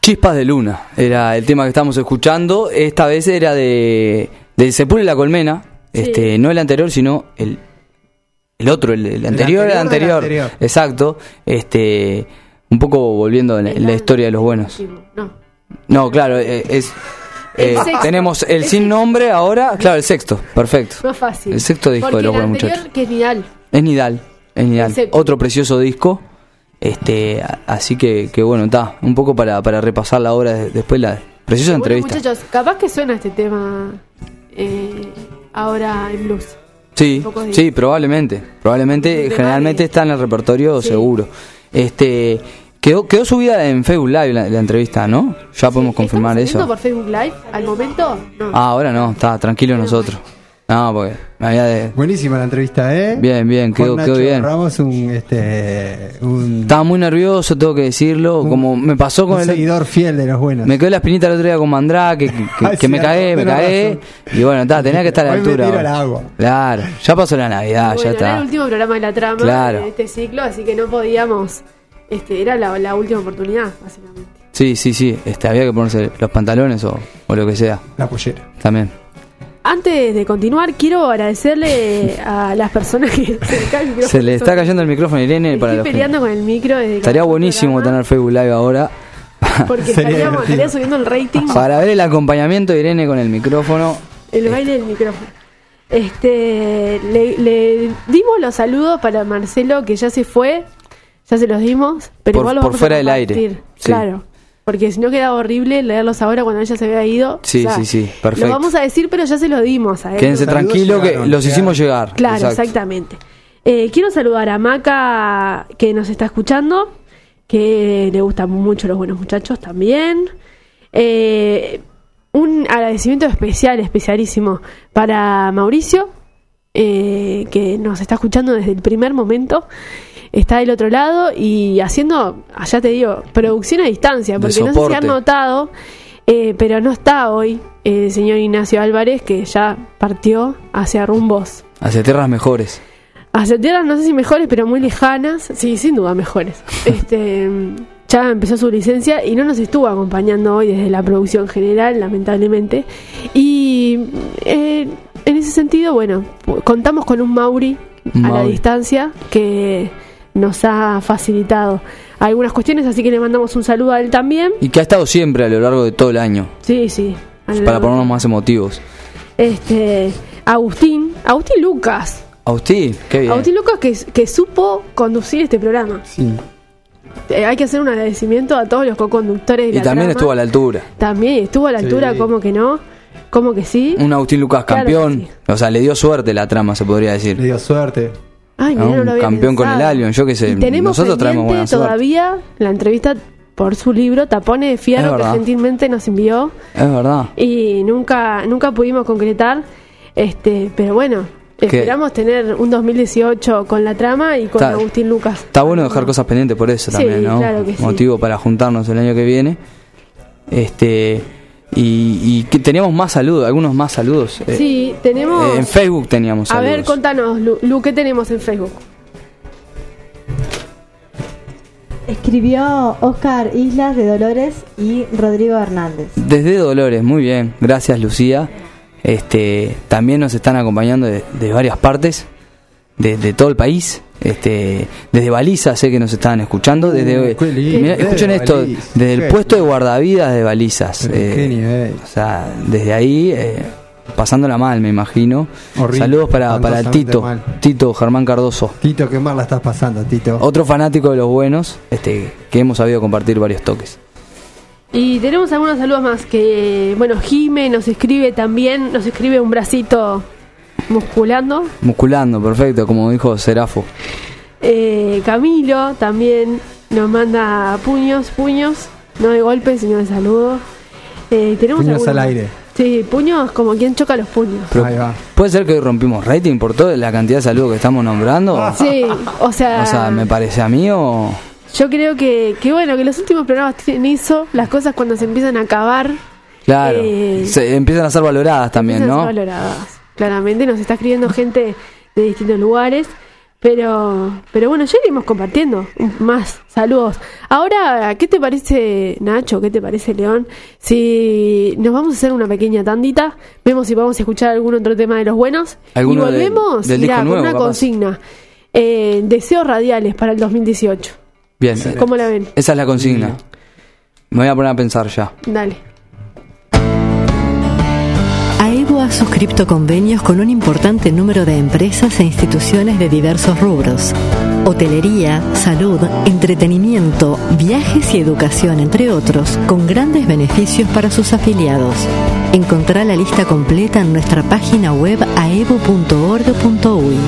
Chispas de Luna era el tema que estábamos escuchando. Esta vez era de, de Se Pudre la Colmena. Sí. Este, no el anterior, sino el, el otro, el, el anterior, el anterior. del anterior. Exacto. Este, un poco volviendo en, en la historia de los buenos. No. No, claro, eh, es... El eh, sexto. tenemos el sin nombre ahora, claro, el sexto, perfecto. Más fácil. El sexto disco Porque de los el buenos anterior, muchachos. que es Nidal. Es Nidal, es Nidal. El séptimo. Otro precioso disco. Este, a- así que, que bueno, está, un poco para, para repasar la obra de- después la preciosa Bueno, entrevista. muchachos, capaz que suena este tema eh, ahora en blues. Sí, poco de- sí, probablemente. Probablemente, Un tema generalmente de- está en el repertorio Sí. seguro. Este, quedó, quedó subida en Facebook Live la, la entrevista, ¿no? Ya podemos confirmar ¿Estamos eso. saliendo por Facebook Live al momento? No. Ah, ahora no, está tranquilo nosotros. No, porque me había de... Buenísima la entrevista, ¿eh? Bien, bien, quedó- Con quedó Nacho bien. Ramos, un, este, un, Estaba muy nervioso, tengo que decirlo. Un- Como me pasó con un el. seguidor fiel de los buenos. Me quedó la espinita el otro día con Mandrake, que, que, Ay, que sí, me cagué, me tenés cagué. razón. Y bueno, está, tenía que estar a la Hoy me altura. tiro al ahora. agua. Claro, ya pasó la Navidad, Bueno, ya era el está. último programa de la trama Claro. de este ciclo, así que no podíamos. Este, era la, la última oportunidad, básicamente. Sí, sí, sí. Este, había que ponerse los pantalones o, o lo que sea. La pollera. También. Antes de continuar, quiero agradecerle a las personas que se le cae el micrófono. Se le está cayendo el micrófono a Irene para Estoy los que- peleando con el micro desde que Estaría arrancó el buenísimo programa, tener Facebook Live ahora. porque Sería estaríamos, divertido. estaría subiendo el rating. Para ver el acompañamiento de Irene con el micrófono. El baile del micrófono. Este, le, le dimos los saludos para Marcelo, que ya se fue, ya se los dimos, pero Por- igual los por vamos fuera a del aire, compartir. sí. Claro, porque si no quedaba horrible leerlos ahora cuando ella se había ido. Sí, sí, sí, perfecto. Lo vamos a decir, pero ya se lo dimos a él. Quédense Los saludos tranquilos que llegaron, los hicimos llegaron. llegar. Claro, Exacto. exactamente. Eh, quiero saludar a Maca, que nos está escuchando, que le gustan mucho los buenos muchachos también. Eh, un agradecimiento especial, especialísimo para Mauricio, eh, que nos está escuchando desde el primer momento. Está del otro lado y haciendo, allá te digo, producción a distancia, De porque no sé si soporte. han notado, eh, pero no está hoy el señor Ignacio Álvarez, que ya partió hacia rumbos Hacia tierras mejores. hacia tierras, no sé si mejores, pero muy lejanas. Sí, sin duda mejores. Este, ya empezó su licencia y no nos estuvo acompañando hoy desde la producción general, lamentablemente. Y eh, en ese sentido, bueno, contamos con un Mauri Un a la Mauri. distancia que nos ha facilitado algunas cuestiones, así que le mandamos un saludo a él también. Y que ha estado siempre a lo largo de todo el año. Sí, sí. al Para lado. ponernos más emotivos. Este, Agustín, Agustín Lucas. Agustín, qué bien. Agustín Lucas que, que supo conducir este programa. Sí. Eh, hay que hacer un agradecimiento a todos los co-conductores de Y la también trama. estuvo a la altura. También estuvo a la altura, Sí. como que no, como que sí. Un Agustín Lucas Claro que campeón. sí. O sea, le dio suerte la trama, se podría Le decir. dio suerte. Ay, a mirá, no un lo había campeón con pensado. el Albion, yo qué sé, Y tenemos nosotros traemos pendiente buena suerte. todavía la entrevista por su libro Tapones de Es Fierro, que verdad. gentilmente nos envió Es verdad. y nunca nunca pudimos concretar. Este, pero bueno, ¿Qué? esperamos tener un dos mil dieciocho con la trama y con Está- Agustín Lucas. Está bueno dejar cosas pendientes por eso Sí, también, ¿no? claro que sí. Motivo para juntarnos el año que viene. Este. Y, y que teníamos más saludos, algunos más saludos. Eh, Sí, tenemos. eh, en Facebook teníamos A saludos. ver, contanos, Lu, Lu, ¿qué tenemos en Facebook? Escribió Oscar Islas de Dolores y Rodrigo Hernández. Desde Dolores, muy bien. Gracias, Lucía. Este, también nos están acompañando de, de varias partes, de, de todo el país. Este, desde Baliza sé que nos estaban escuchando. Desde, Uh, qué lindo. Mirá, escuchen Desde esto, Baliza. desde el Qué puesto de guardavidas de Balizas. Pero eh, qué nivel. o sea, desde ahí, eh, pasándola mal, me imagino. Horrible, Saludos para, para el espantosamente Tito, mal. Tito Germán Cardoso. Tito, qué mal la estás pasando, Tito. Otro fanático de los buenos, este, que hemos sabido compartir varios toques. Y tenemos algunos saludos más que, bueno, Jime nos escribe también, nos escribe un bracito musculando. Musculando, perfecto, como dijo Serafo. Eh, Camilo también nos manda puños, puños, no de golpes, sino de saludos. Eh, tenemos Puños algunos al más. aire. Sí, puños como quien choca los puños. Pero Ahí va. puede ser que hoy rompimos rating por toda la cantidad de saludos que estamos nombrando. Sí, o sea, O sea, ¿me parece a mí o...? yo creo que, que bueno, que los últimos programas tienen eso, las cosas cuando se empiezan a acabar. Claro, Eh, se empiezan a ser valoradas también, empiezan a ¿no? ser valoradas. Claramente nos está escribiendo gente de distintos lugares. Pero, pero bueno, ya iremos compartiendo más saludos. Ahora, ¿qué te parece, Nacho? ¿Qué te parece, León? Si nos vamos a hacer una pequeña tandita, vemos si podemos escuchar algún otro tema de los buenos. Y volvemos de, del mirá, disco nuevo, con una capaz. consigna. Eh, deseos radiales para el dos mil dieciocho. Bien. ¿Cómo la ven? Esa es la consigna. Me voy a poner a pensar ya. Dale. AEBU ha suscrito convenios con un importante número de empresas e instituciones de diversos rubros: hotelería, salud, entretenimiento, viajes y educación, entre otros, con grandes beneficios para sus afiliados. Encontrá la lista completa en nuestra página web aebu punto org punto uy.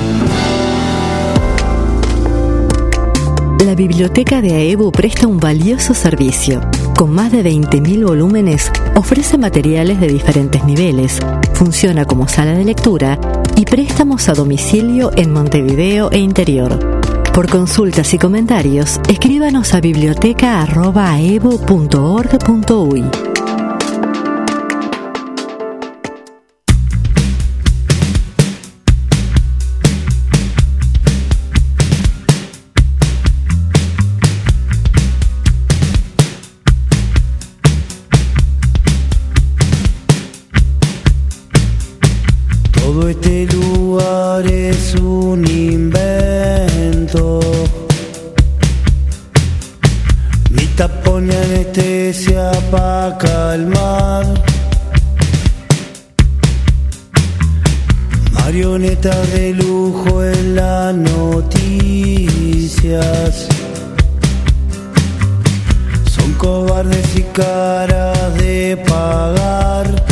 La biblioteca de AEBU presta un valioso servicio. Con más de veinte mil volúmenes, ofrece materiales de diferentes niveles, funciona como sala de lectura y préstamos a domicilio en Montevideo e interior. Por consultas y comentarios, escríbanos a biblioteca arroba aebu punto org punto uy. Todo este lugar es un invento, ni tapón ni anestesia pa' calmar. Marionetas de lujo en las noticias, son cobardes y caras de pagar.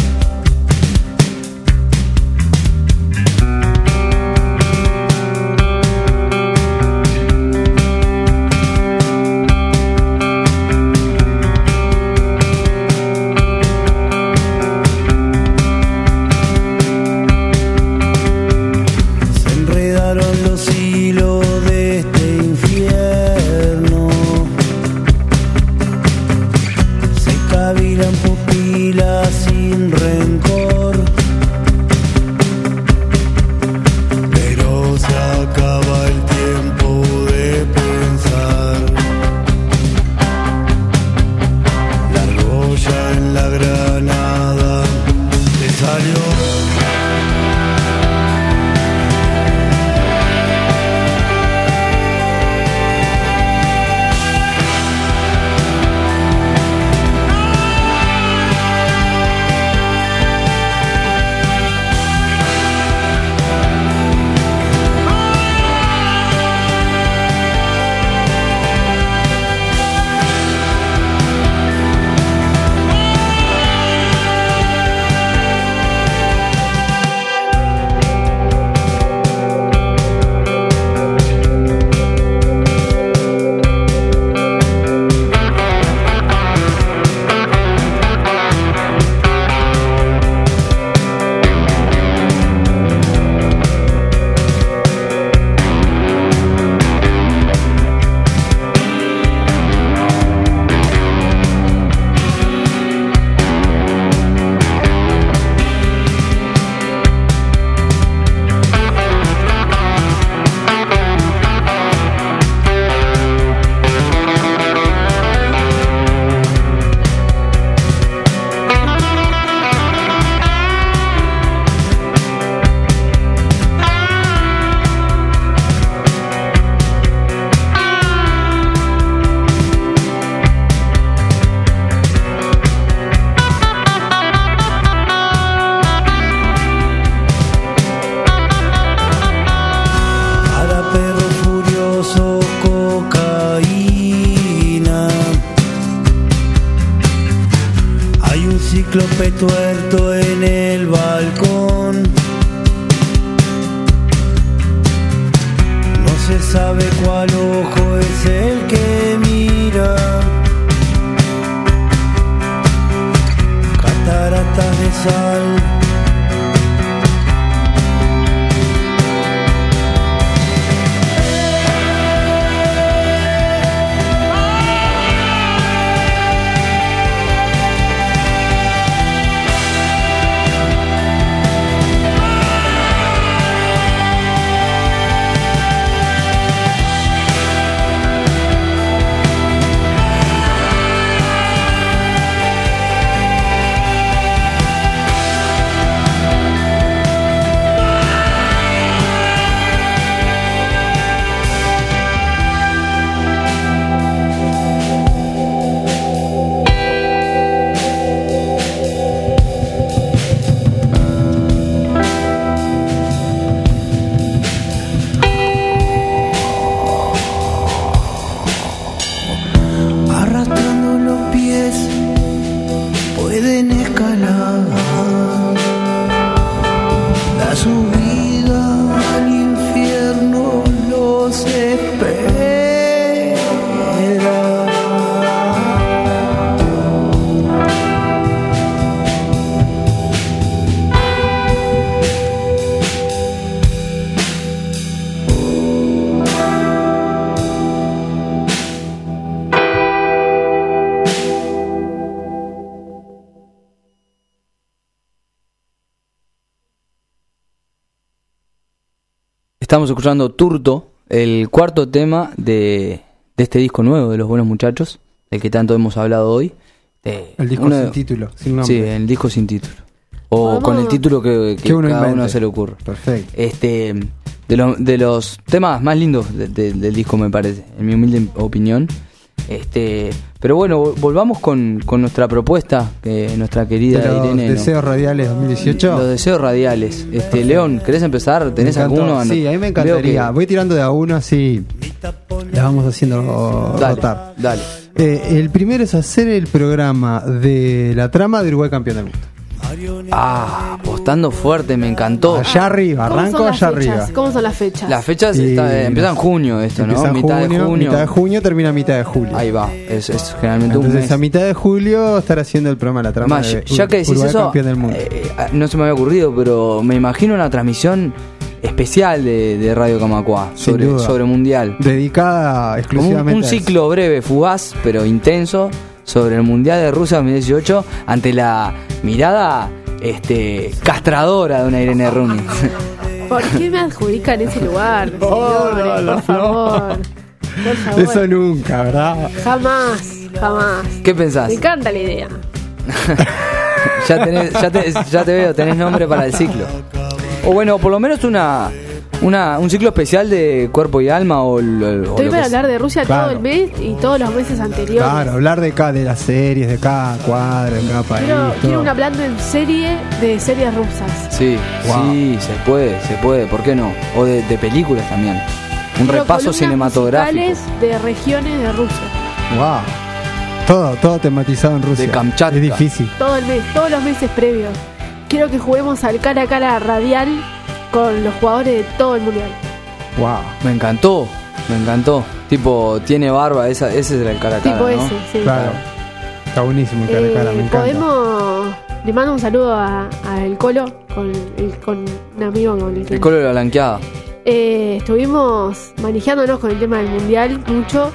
Sin rencor, pero se acaba el tiempo de pensar. La argolla en la granada te salió. cíclope tuerto en el balcón. No se sabe cuál ojo es el que mira. Cataratas de sal. pueden escalar la subida al infierno los espera. Estamos escuchando Turto, el cuarto tema de, de este disco nuevo de Los Buenos Muchachos, del que tanto hemos hablado hoy. De el disco uno, sin título, sin nombre. Sí, el disco sin título. O Vamos. con el título que, que Que uno cada invente. uno se le ocurre. Perfecto. Este, de, lo, de los temas más lindos de, de, del disco, me parece, en mi humilde opinión. Este, pero bueno, volvamos con, con nuestra propuesta, que nuestra querida De los Irene. deseos ¿no? radiales dos mil dieciocho. Los deseos radiales. Este, León, ¿querés empezar? ¿Tenés Me encantó. alguno? Sí, a mí me Veo encantaría. que- Voy tirando de a uno así. La vamos haciendo Dale, rotar. dale. Eh, el primero es hacer el programa de la trama de Uruguay campeón del mundo. Ah, apostando fuerte, me encantó. Allá arriba, ¿Cómo arranco son las allá fechas? arriba. ¿Cómo son las fechas? Las fechas Y está- eh, empiezan en las- junio esto, ¿no? Empieza en Mitad junio, de junio. mitad de junio, termina a mitad de julio. Ahí va, es, es generalmente un Entonces mes. a mitad de julio estar haciendo el programa de la trama Más, de ya que decís Uruguay eso, campeón del mundo. eh, no se me había ocurrido, pero me imagino una transmisión especial de, de Radio Camacuá Sin sobre, duda. sobre Mundial. Dedicada Un, exclusivamente un a eso. ciclo breve, fugaz, pero intenso sobre el Mundial de Rusia dos mil dieciocho ante la mirada este castradora de una Irene Rooney. ¿Por qué me adjudican ese lugar? No, señores? no, no, por favor. Por favor. Eso nunca, ¿verdad? Jamás, jamás. ¿Qué pensás? Me encanta la idea. ya, tenés, ya, te, ya te veo, tenés nombre para el ciclo. O bueno, por lo menos una, una un ciclo especial de cuerpo y alma o, lo- o Estoy lo para que hablar de Rusia Claro. todo el mes y todos los meses anteriores. Claro, hablar de cada de las series, de cada cuadro, de cada país. Quiero, todo. quiero un hablando en serie de series rusas. Sí, Wow. sí, se puede, se puede, ¿por qué no? O de, de películas también. Un Quiero repaso columnas cinematográfico. musicales de regiones de Rusia. Wow. Todo, todo tematizado en Rusia. De Kamchatka. Es difícil. Todo el mes, todos los meses previos. Quiero que juguemos al cara a cara radial con los jugadores de todo el mundial. Wow. Me encantó, me encantó. Tipo, tiene barba, esa, ese es el cara a cara, Tipo ¿no? ese, sí. Claro. Está buenísimo el cara a cara, Eh, me encanta. podemos. Le mando un saludo a, a El Colo, con, el- con un amigo con el que El color de la blanqueada. eh, estuvimos manejándonos con el tema del mundial mucho.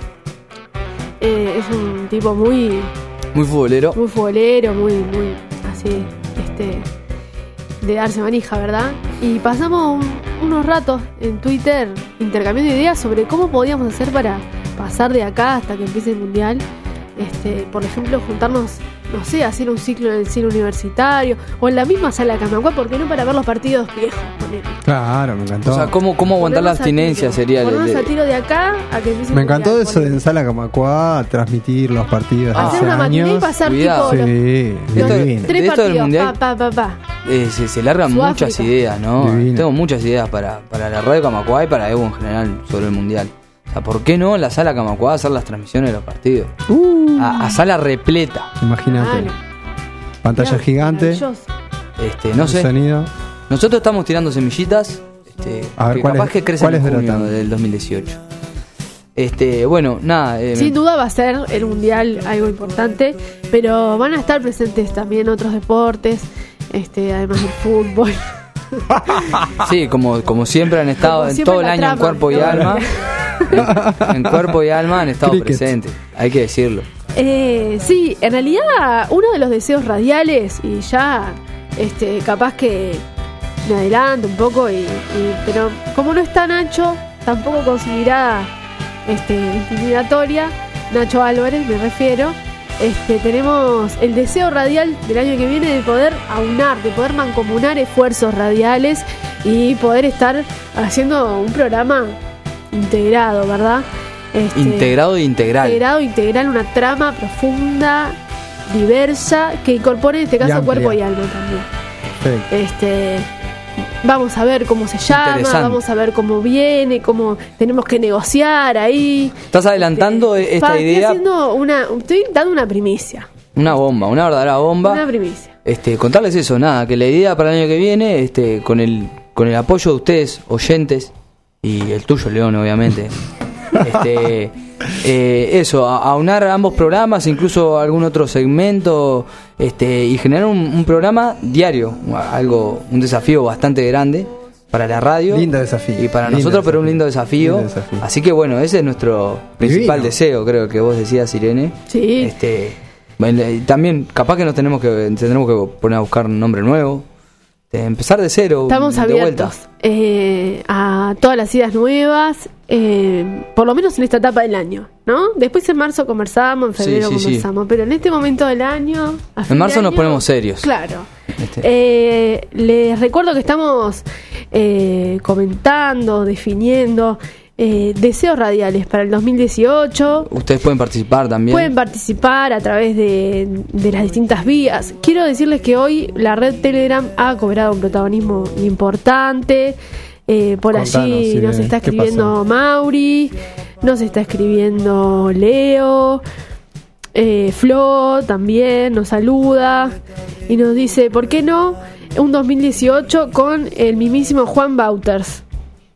Eh, es un tipo muy, Muy futbolero. muy futbolero, muy, muy así, este, de darse manija, ¿verdad? Y pasamos un- unos ratos en Twitter intercambiando ideas sobre cómo podíamos hacer para pasar de acá hasta que empiece el mundial. Este, por ejemplo, juntarnos, no sé, hacer un ciclo en el cine universitario o en la misma sala de Camacuá, porque no para ver los partidos viejos, ponele. Claro, me encantó. O sea, ¿cómo, cómo aguantar la Ponernos a abstinencia tiro. sería el Ponernos de- a tiro de acá a que empiece el me encantó mundial, eso de ponele. en Sala Camacuá, transmitir los partidos. Ah. hace Hacer una matiné y años. pasar Cuidado. tipo los- Sí, Esto- los divino. tres de esto del partidos, mundial- pa, pa, pa, pa. eh, se, se largan Sudáfrica. muchas ideas, ¿no? Divino. Tengo muchas ideas para, para la radio Camacuá y para Evo en general sobre el mundial. O sea, ¿por qué no en la sala Camacuá hacer las transmisiones de los partidos? Uh, A, a sala repleta. Imagínate. Claro. Pantalla Mirá, gigante. maravilloso. Este, no sé. Sonido. Nosotros estamos tirando semillitas. Este, A ver, que ¿cuáles- capaz que crecen cuáles en junio brotan? del dos mil dieciocho. Este, bueno, nada. eh, Sin duda va a ser el mundial algo importante, pero van a estar presentes también otros deportes, este, además del fútbol. Sí, como, como siempre han estado Como en siempre todo el la año en trama, cuerpo y ¿no? alma. En, en cuerpo y alma han estado Cricket. presentes, hay que decirlo. Eh, sí, en realidad uno de los deseos radiales, y ya este, capaz que me adelanto un poco, y, y- pero como no está Nacho, tampoco conseguirá este, intimidatoria, Nacho Álvarez me refiero, este, tenemos el deseo radial del año que viene de poder aunar, de poder mancomunar esfuerzos radiales y poder estar haciendo un programa integrado, ¿verdad? Este, Integrado e integral. integrado, integral, una trama profunda, diversa, que incorpore en este Y caso amplia. cuerpo y alma también. Perfecto. Este, vamos a ver cómo se llama, Interesante. vamos a ver cómo viene, cómo tenemos que negociar ahí. Estás adelantando Este, esta pa- idea. Estoy haciendo una, estoy dando una primicia. Una bomba, una verdadera bomba. Una primicia. Este, contarles eso, nada, que la idea para el año que viene, este, con el, con el apoyo de ustedes, oyentes, y el tuyo, León, obviamente. este, eh, eso, a, aunar ambos programas, incluso algún otro segmento, este, y generar un, un programa diario, algo, un desafío bastante grande para la radio. Lindo desafío. Y para lindo nosotros, desafío. pero un lindo desafío. Lindo desafío. Así que bueno, ese es nuestro principal Divino. deseo, creo que vos decías, Irene. Sí. Este, bueno, y también, capaz que nos tenemos que tendremos que poner a buscar un nombre nuevo. De empezar de cero. Estamos de abiertos vuelta. eh, a todas las ideas nuevas, eh, por lo menos en esta etapa del año, ¿no? Después en marzo conversamos, en febrero Sí, sí, conversamos, pero en este momento del año... a fin En marzo de nos año, ponemos serios. Claro. Este. Eh, les recuerdo que estamos eh, comentando, definiendo eh, deseos radiales para el dos mil dieciocho. Ustedes pueden participar también. Pueden participar a través de, de las distintas vías. Quiero decirles que hoy la red Telegram ha cobrado un protagonismo importante. Eh, por Contanos, allí Irene, nos está ¿qué escribiendo pasó? Mauri, nos está escribiendo Leo, eh, Flo también nos saluda y nos dice, ¿por qué no un dos mil dieciocho con el mismísimo Juan Bauters?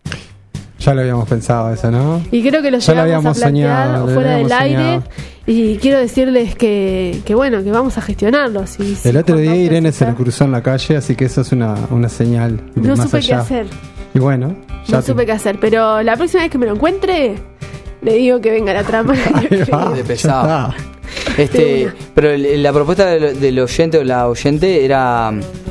Ya lo habíamos pensado eso, ¿no? Y creo que lo Ya lo llegamos a habíamos plantear soñado, lo fuera del habíamos aire. soñado. Y quiero decirles que, que bueno, que vamos a gestionarlo. Si, si El otro Juan día Bauters Irene se está- lo cruzó en la calle, así que eso es una, una señal de No más supe qué allá. hacer. Y bueno, ya No te- supe qué hacer. Pero la próxima vez que me lo encuentre, le digo que venga la trama. Ahí va, De ya pesado. está. Este, una. pero el- la propuesta del, del oyente o la oyente era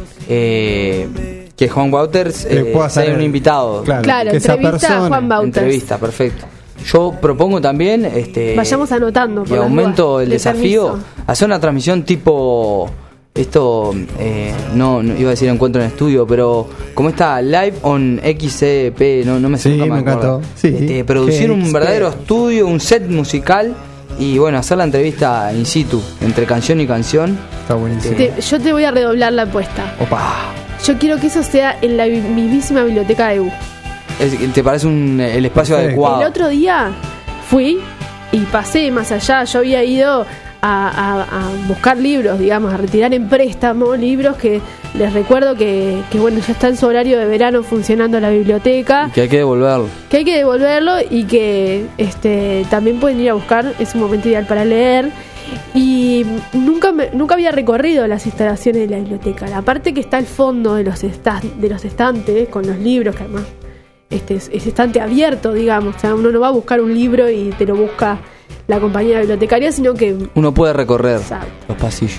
eh, que Juan Wouters Que eh, pueda sea ser- un invitado. Claro, Claro, que esa entrevista a persona. Juan Bauters. Entrevista, perfecto. Yo propongo también, este, Vayamos anotando. y por las aumento dudas. el Le desafío, permiso. hacer una transmisión tipo esto, eh, no, no iba a decir encuentro en estudio, pero como está live on X C P, no, no me Sí, nunca me acuerdo. encantó. Sí, Este, producir un X P. verdadero estudio, un set musical y bueno, hacer la entrevista in situ, entre canción y canción. Está buenísimo. Te- yo te voy a redoblar la apuesta. Opa, Yo quiero que eso sea en la bi- mismísima biblioteca de U. Es- ¿te parece un, el espacio Perfecto. adecuado? El otro día fui y pasé más allá. Yo había ido a, a- a buscar libros, digamos, a retirar en préstamo libros que les recuerdo que, que bueno, ya está en su horario de verano funcionando la biblioteca, Y que hay que devolverlo. que hay que devolverlo y que este también pueden ir a buscar, es un momento ideal para leer. Y nunca me- nunca había recorrido las instalaciones de la biblioteca. La parte que está al fondo de los esta- de los estantes con los libros, que además este es, es estante abierto, digamos, o sea, uno no va a buscar un libro y te lo busca la compañía bibliotecaria, sino que Uno puede recorrer Exacto. los pasillos.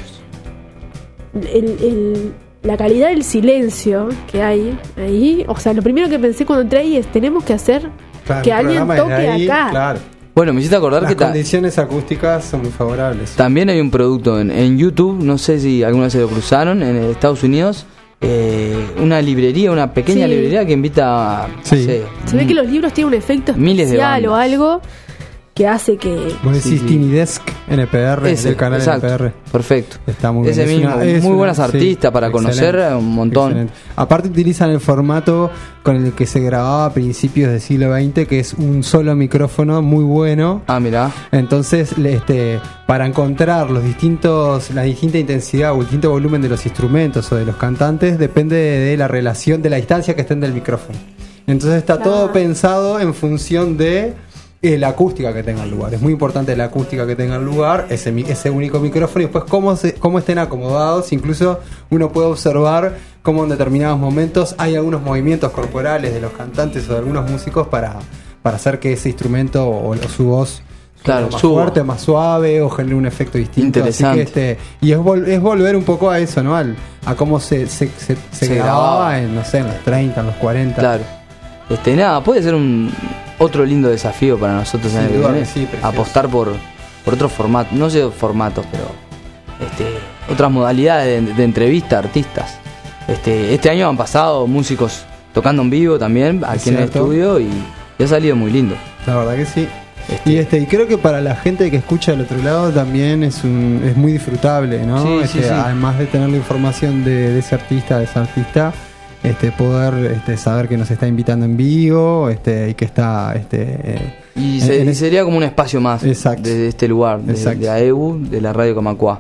el, el- la calidad del silencio que hay ahí, o sea, lo primero que pensé cuando entré ahí es tenemos que hacer Claro, que el alguien programa toque desde ahí, acá. Claro. Bueno, me hiciste acordar Las que ta- condiciones acústicas son muy favorables. también hay un producto en, en YouTube, no sé si alguna vez se lo cruzaron, en Estados Unidos, eh, una librería, una pequeña Sí. librería que invita a, no Sí. sé, Se ve que los libros tienen un efecto Miles de especial o bandas. algo que hace que Vos decís Sí, sí. Tiny Desk N P R, ese, del canal exacto, N P R. perfecto. Está muy Ese bien. Es mismo, una- es muy una- buenas sí, artistas para conocer, excelente, un montón. excelente. Aparte utilizan el formato con el que se grababa a principios del siglo veinte, que es un solo micrófono muy bueno. Ah, mirá, Entonces, le- este, para encontrar los distintos, la distinta intensidad o el distinto volumen de los instrumentos o de los cantantes, depende de la relación, de la distancia que estén del micrófono. Entonces está Claro. todo pensado en función de eh, la acústica que tenga el lugar. Es muy importante la acústica que tenga el lugar, ese, mi- ese único micrófono, y después cómo, se, cómo estén acomodados. Incluso uno puede observar cómo en determinados momentos hay algunos movimientos corporales de los cantantes o de algunos músicos para, para hacer que ese instrumento o, o su voz Claro, más suba. fuerte, más suave o genere un efecto distinto. Interesante. Así que este, y es, vol- es volver un poco a eso, ¿no? Al- a cómo se, se, se, se Se grababa grababa. en, no sé, en los treinta, en los cuarenta. claro. Este, nada, puede ser un otro lindo desafío para nosotros en Sin el que duda viene, que sí, precioso. apostar por, por otros formatos, no sé formatos, pero este, otras modalidades de, de entrevista a artistas. Este, este año han pasado músicos tocando en vivo también aquí Es en el cierto. estudio y, y ha salido muy lindo. La verdad que sí. Este, Y este y creo que para la gente que escucha del otro lado también es un es muy disfrutable, ¿no? Sí, Este, sí, sí. Además de tener la información de, de ese artista, de ese artista, este poder este, saber que nos está invitando en vivo, este y que está este eh, y, en- se- en y ese- sería como un espacio más Exacto. de, de este lugar, de, Exacto. de A E U, de la radio Camacuá.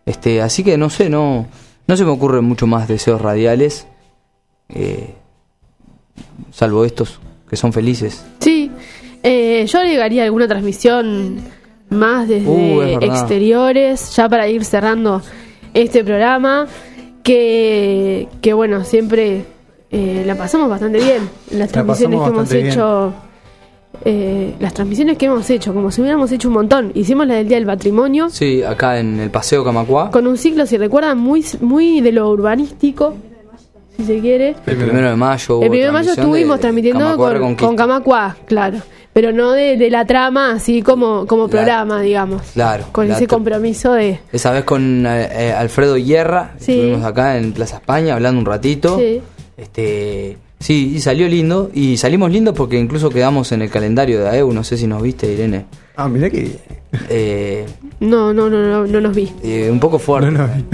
Este, así que no sé, no, no se me ocurren mucho más deseos radiales, eh, salvo estos que son felices. Sí, eh, yo agregaría alguna transmisión más desde Uh, es verdad. exteriores, ya para ir cerrando este programa, que, que bueno, siempre eh, la pasamos bastante bien. Las transmisiones que hemos bastante hecho, eh, las transmisiones que hemos hecho, como si hubiéramos hecho un montón. Hicimos la del Día del Patrimonio, Sí, acá en el Paseo Camacuá, con un ciclo, si recuerdan, muy, muy de lo urbanístico, si se quiere. el primero de mayo. El hubo primero de mayo transmisión estuvimos de transmitiendo Camacuá con, Reconquista. con Camacuá, claro. Pero no de, de la trama, así como, como La- programa, digamos. Claro, Con la ese tr- compromiso de... Esa vez con eh, eh, Alfredo Hierra, Sí. estuvimos acá en Plaza España hablando un ratito. Sí. Este, sí, y salió lindo. Y salimos lindos porque incluso quedamos en el calendario de A E U. No sé si nos viste, Irene. Ah, mirá que bien. Eh, No, no, no, no, no nos vi. eh, un poco fuerte. No, no.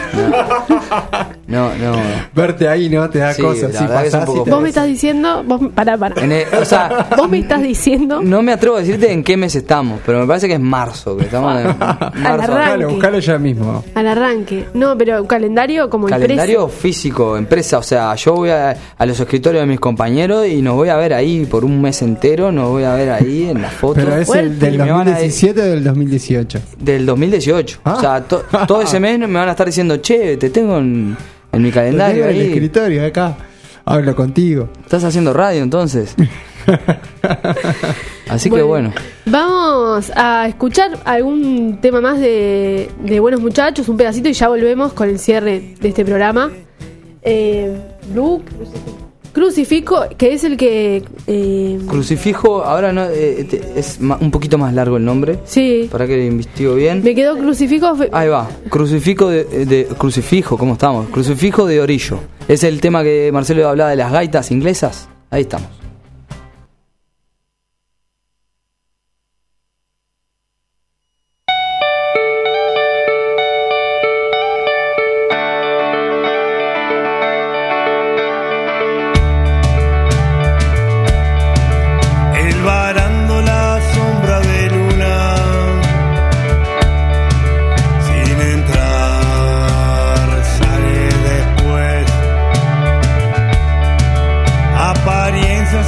No, no. Verte ahí no te da Sí, cosas. la Si verdad que es un pasás y poco te Vos me ves- estás diciendo... Vos, pará, pará. En el- o sea, Vos me estás diciendo... no me atrevo a decirte en qué mes estamos, pero me parece que es marzo, que estamos en marzo. arranque. Buscalo, buscalo ya mismo. Al arranque. No, pero calendario como Calendario físico, empresa, o sea, yo voy a, a los escritorios de mis compañeros y nos voy a ver ahí por un mes entero, nos voy a ver ahí en las fotos Pero es fuerte. el del Me van a- dos mil diecisiete o del dos mil dieciocho. del dos mil dieciocho. Ah. O sea, to- todo ese mes me van a estar diciendo, che, te tengo en, en mi calendario Tengo el ahí. escritorio acá. Hablo contigo. ¿Estás haciendo radio entonces? Así que bueno. Vamos a escuchar algún tema más de, de Buenos Muchachos, un pedacito, y ya volvemos con el cierre de este programa. Eh, Blue Crucifijo, que es el que... eh, Crucifijo, ahora no eh, te- es ma- un poquito más largo el nombre. sí, Para que lo investigo bien. me quedó Crucifijo... fe- Ahí va, crucifijo de, de- crucifijo, ¿cómo estamos? Crucifijo de Orillo. Es el tema que Marcelo hablaba de las gaitas inglesas. Ahí estamos. El varando la sombra de luna, sin entrar, sale después. Apariencia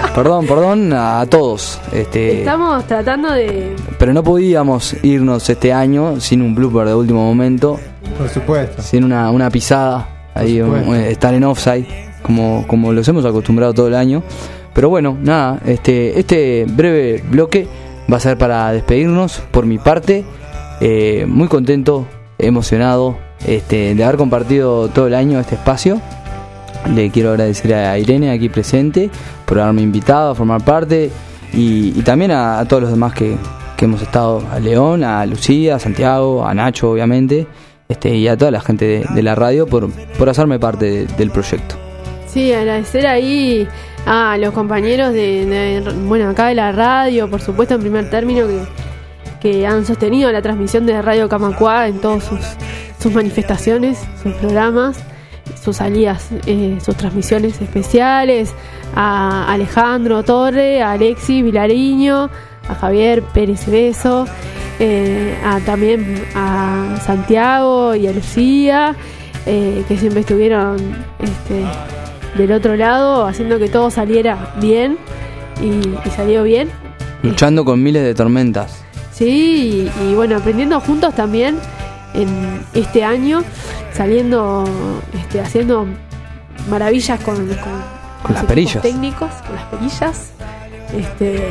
Perdón, perdón a todos. Este, Estamos tratando de... Pero no podíamos irnos este año sin un blooper de último momento. Por supuesto. Sin una, una pisada, ahí un, un, estar en offside, como, como los hemos acostumbrado todo el año. Pero bueno, nada, este, este breve bloque va a ser para despedirnos por mi parte. Eh, muy contento, emocionado este, de haber compartido todo el año este espacio. Le quiero agradecer a Irene aquí presente por haberme invitado a formar parte y, y también a, a todos los demás que, que hemos estado, a León, a Lucía, a Santiago, a Nacho obviamente, este, y a toda la gente de, de la radio por, por hacerme parte de, del proyecto. Sí, agradecer ahí a los compañeros de, de, bueno, acá de la radio, por supuesto en primer término, que, que han sostenido la transmisión de Radio Camacuá en todas sus, sus manifestaciones, sus programas, sus salidas, eh, sus transmisiones especiales, a Alejandro Torre, a Alexis Vilariño, a Javier Pérez Beso, eh, a, también a Santiago y a Lucía, eh, que siempre estuvieron este, del otro lado haciendo que todo saliera bien y, y salió bien. Luchando con miles de tormentas. Sí, y, y bueno, aprendiendo juntos también en este año, saliendo, este, haciendo maravillas con, con, con las perillas técnicos, con las perillas, este,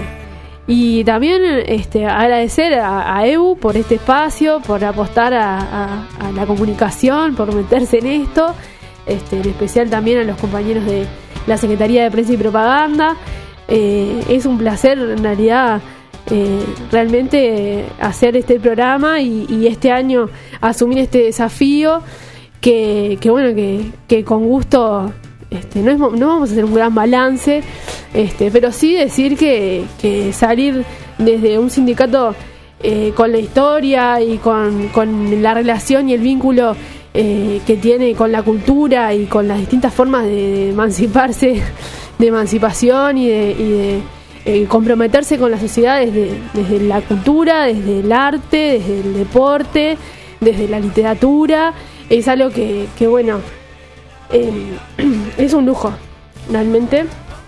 y también este, agradecer a, a Ebu por este espacio, por apostar a, a, a la comunicación, por meterse en esto, este, en especial también a los compañeros de la Secretaría de Prensa y Propaganda. Eh, es un placer en realidad Eh, realmente eh, hacer este programa y, y este año asumir este desafío que, que bueno que, que con gusto este, no, es, no vamos a hacer un gran balance, este, pero sí decir que, que salir desde un sindicato eh, con la historia y con, con la relación y el vínculo eh, que tiene con la cultura y con las distintas formas de, de emanciparse, de emancipación y de, y de Eh, comprometerse con la sociedad desde, desde la cultura, desde el arte, desde el deporte, desde la literatura, es algo que, que bueno, eh, es un lujo, realmente,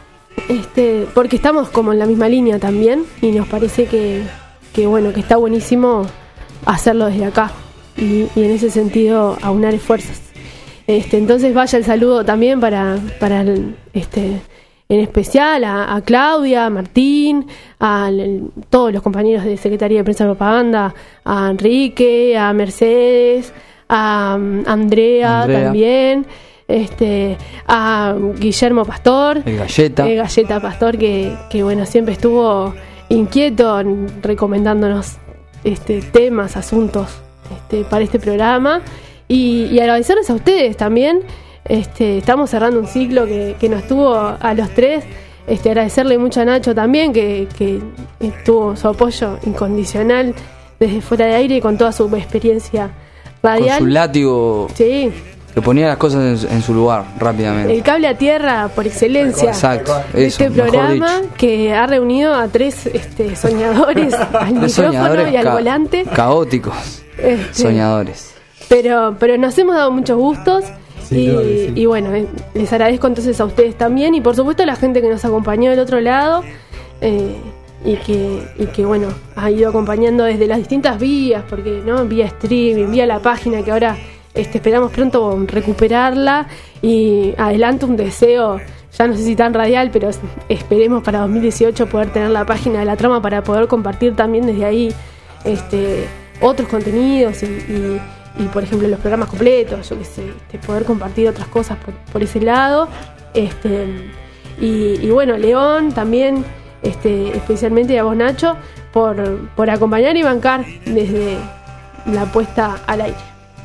este, porque estamos como en la misma línea también y nos parece que, que bueno, que está buenísimo hacerlo desde acá y, y en ese sentido aunar esfuerzos. Este, entonces vaya el saludo también para, para el, este en especial a, a Claudia, a Martín, a el, todos los compañeros de Secretaría de Prensa y Propaganda, a Enrique, a Mercedes, a um, Andrea, Andrea también, este, a Guillermo Pastor, el Galleta, el Galleta Pastor, que, que bueno, siempre estuvo inquieto recomendándonos este, temas, asuntos este, para este programa, y, y agradecerles a ustedes también. Este, estamos cerrando un ciclo que, que nos tuvo a los tres. Este, agradecerle mucho a Nacho también, que, que tuvo su apoyo incondicional desde fuera de aire y con toda su experiencia radial. Con su látigo, sí, que ponía las cosas en, en su lugar rápidamente. El cable a tierra por excelencia. Exacto, de eso, este programa que ha reunido a tres este, soñadores al micrófono soñadores y al ca- volante. Caóticos, este, soñadores. Pero, pero nos hemos dado muchos gustos. Y, sí. y bueno, eh, les agradezco entonces a ustedes también y por supuesto a la gente que nos acompañó del otro lado eh, y que y que bueno, ha ido acompañando desde las distintas vías, porque no vía streaming, vía la página que ahora este, esperamos pronto recuperarla, y adelanto un deseo, ya no sé si tan radial, pero esperemos para dos mil dieciocho poder tener la página de La Trama para poder compartir también desde ahí este, otros contenidos y, y y por ejemplo los programas completos, yo qué sé, este, poder compartir otras cosas por, por ese lado, este, y, y bueno, León también, este, especialmente a vos Nacho, por, por acompañar y bancar desde la puesta al aire.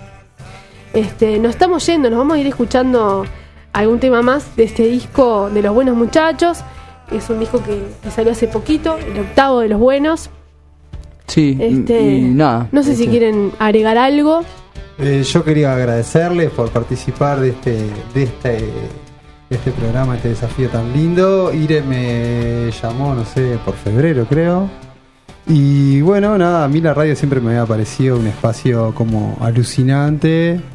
Este, nos estamos yendo, nos vamos a ir escuchando algún tema más de este disco de Los Buenos Muchachos. Es un disco que, que salió hace poquito, el octavo de Los Buenos. Sí, este, y nada. No sé este. si quieren agregar algo. Eh, yo quería agradecerles por participar de este, de este, de este programa, este desafío tan lindo. Ire me llamó, no sé, por febrero creo. Y bueno, nada, a mí la radio siempre me había parecido un espacio como alucinante,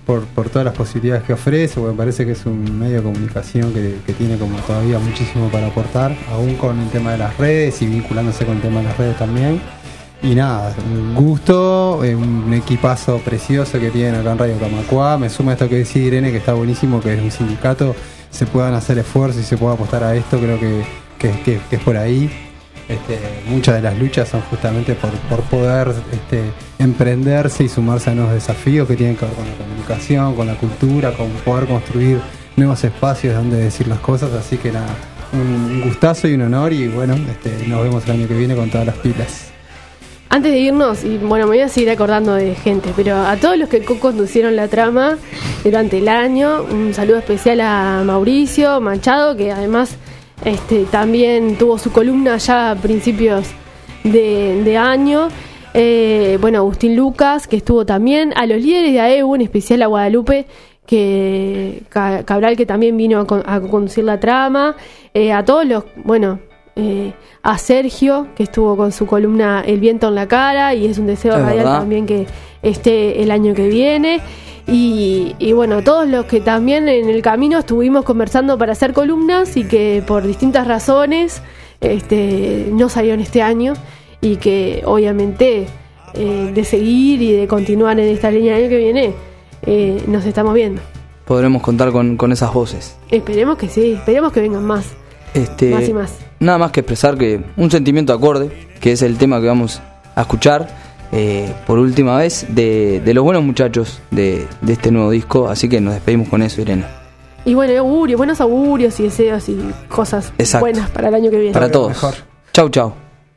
por, por todas las posibilidades que ofrece, porque me parece que es un medio de comunicación que, que tiene como todavía muchísimo para aportar, aún con el tema de las redes y vinculándose con el tema de las redes también. Y nada, un gusto, eh, un equipazo precioso que tienen acá en Radio Camacuá. Me suma esto que decía Irene, que está buenísimo, que es un sindicato, se puedan hacer esfuerzos y se pueda apostar a esto, creo que, que, que, que es por ahí. Este, muchas de las luchas son justamente por, por poder este, emprenderse y sumarse a nuevos desafíos que tienen que ver con la comunicación, con la cultura, con poder construir nuevos espacios donde decir las cosas. Así que nada, un gustazo y un honor, y bueno, este, nos vemos el año que viene con todas las pilas. Antes de irnos, y bueno, me voy a seguir acordando de gente, pero a todos los que co-conducieron la trama durante el año, un saludo especial a Mauricio Machado, que además este, también tuvo su columna ya a principios de, de año. Eh, bueno, Agustín Lucas, que estuvo también, a los líderes de A E U, en especial a Guadalupe que Cabral, que también vino a, con, a conducir la trama, eh, a todos los, bueno... Eh, a Sergio, que estuvo con su columna El viento en la cara, y es un deseo es radial verdad. también que esté el año que viene, y, y bueno, todos los que también en el camino estuvimos conversando para hacer columnas y que por distintas razones este, no salieron este año, y que obviamente eh, de seguir y de continuar en esta línea el año que viene eh, nos estamos viendo. Podremos contar con, con esas voces. Esperemos que sí, esperemos que vengan más. Este, Más y más. Nada más que expresar que un sentimiento acorde, que es el tema que vamos a escuchar eh, por última vez de, de los buenos muchachos de, de este nuevo disco. Así que nos despedimos con eso, Irene. Y bueno, augurios, buenos augurios y deseos y cosas Exacto. buenas para el año que viene. Para todos. Mejor. Chau, chau.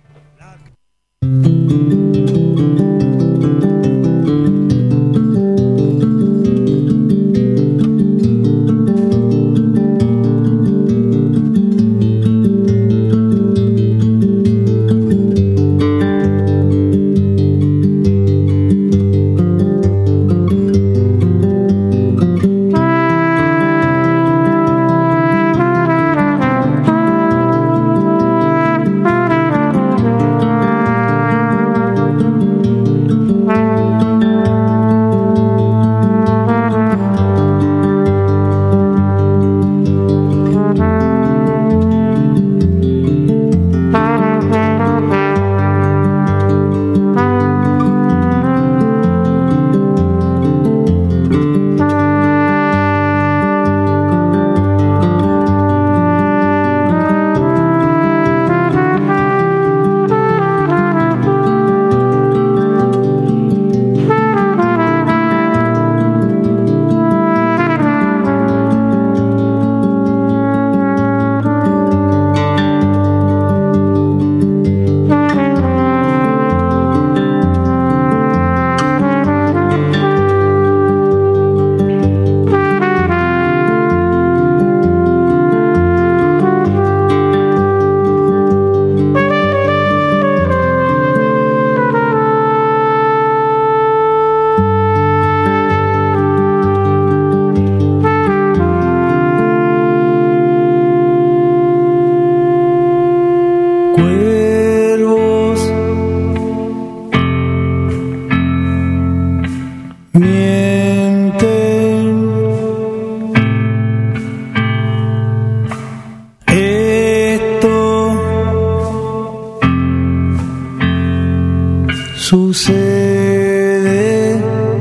Sucede,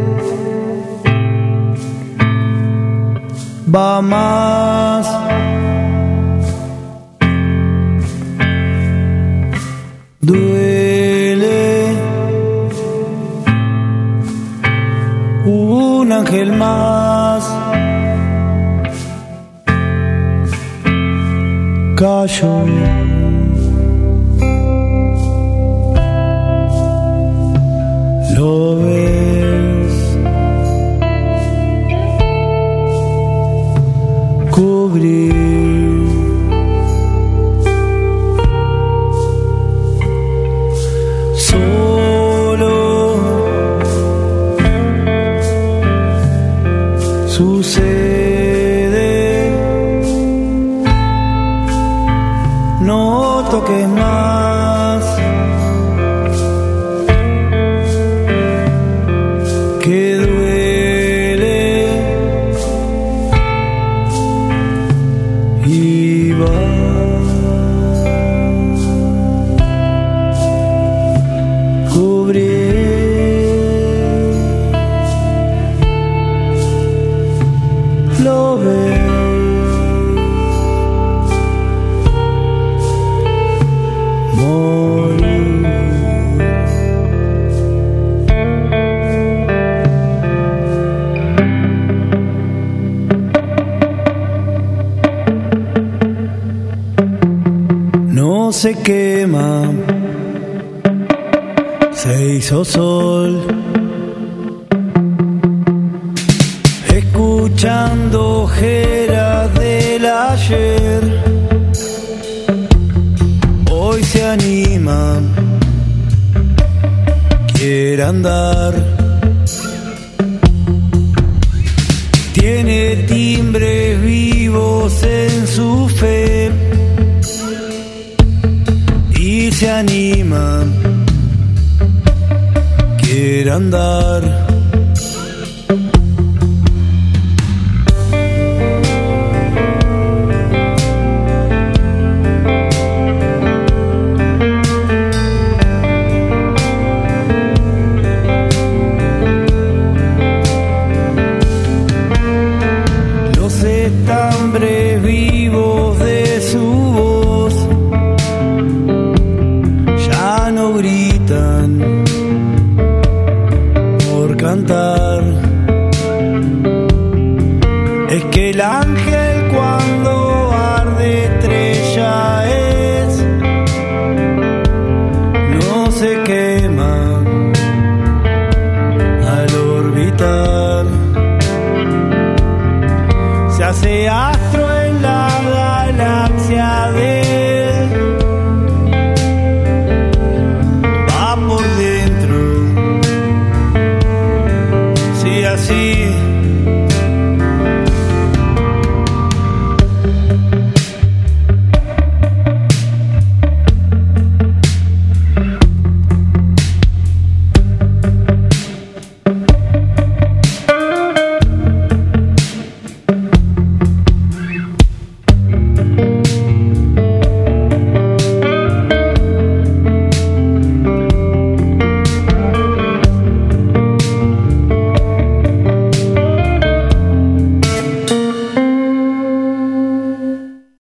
va más, duele, un ángel más cayó. Lo ves cubrir solo sucede, no toques más. Que duele va. Cubrir lo ves. No se quema, se hizo sol, escuchando ojeras del ayer. Hoy se anima, quiere andar, tiene timbres vivos en su fe. Y se anima, quiere andar. Los estambres vivos de su voz no gritan por cantar. Es que el ángel cuando arde estrella es, no se quema al orbitar, se hace astro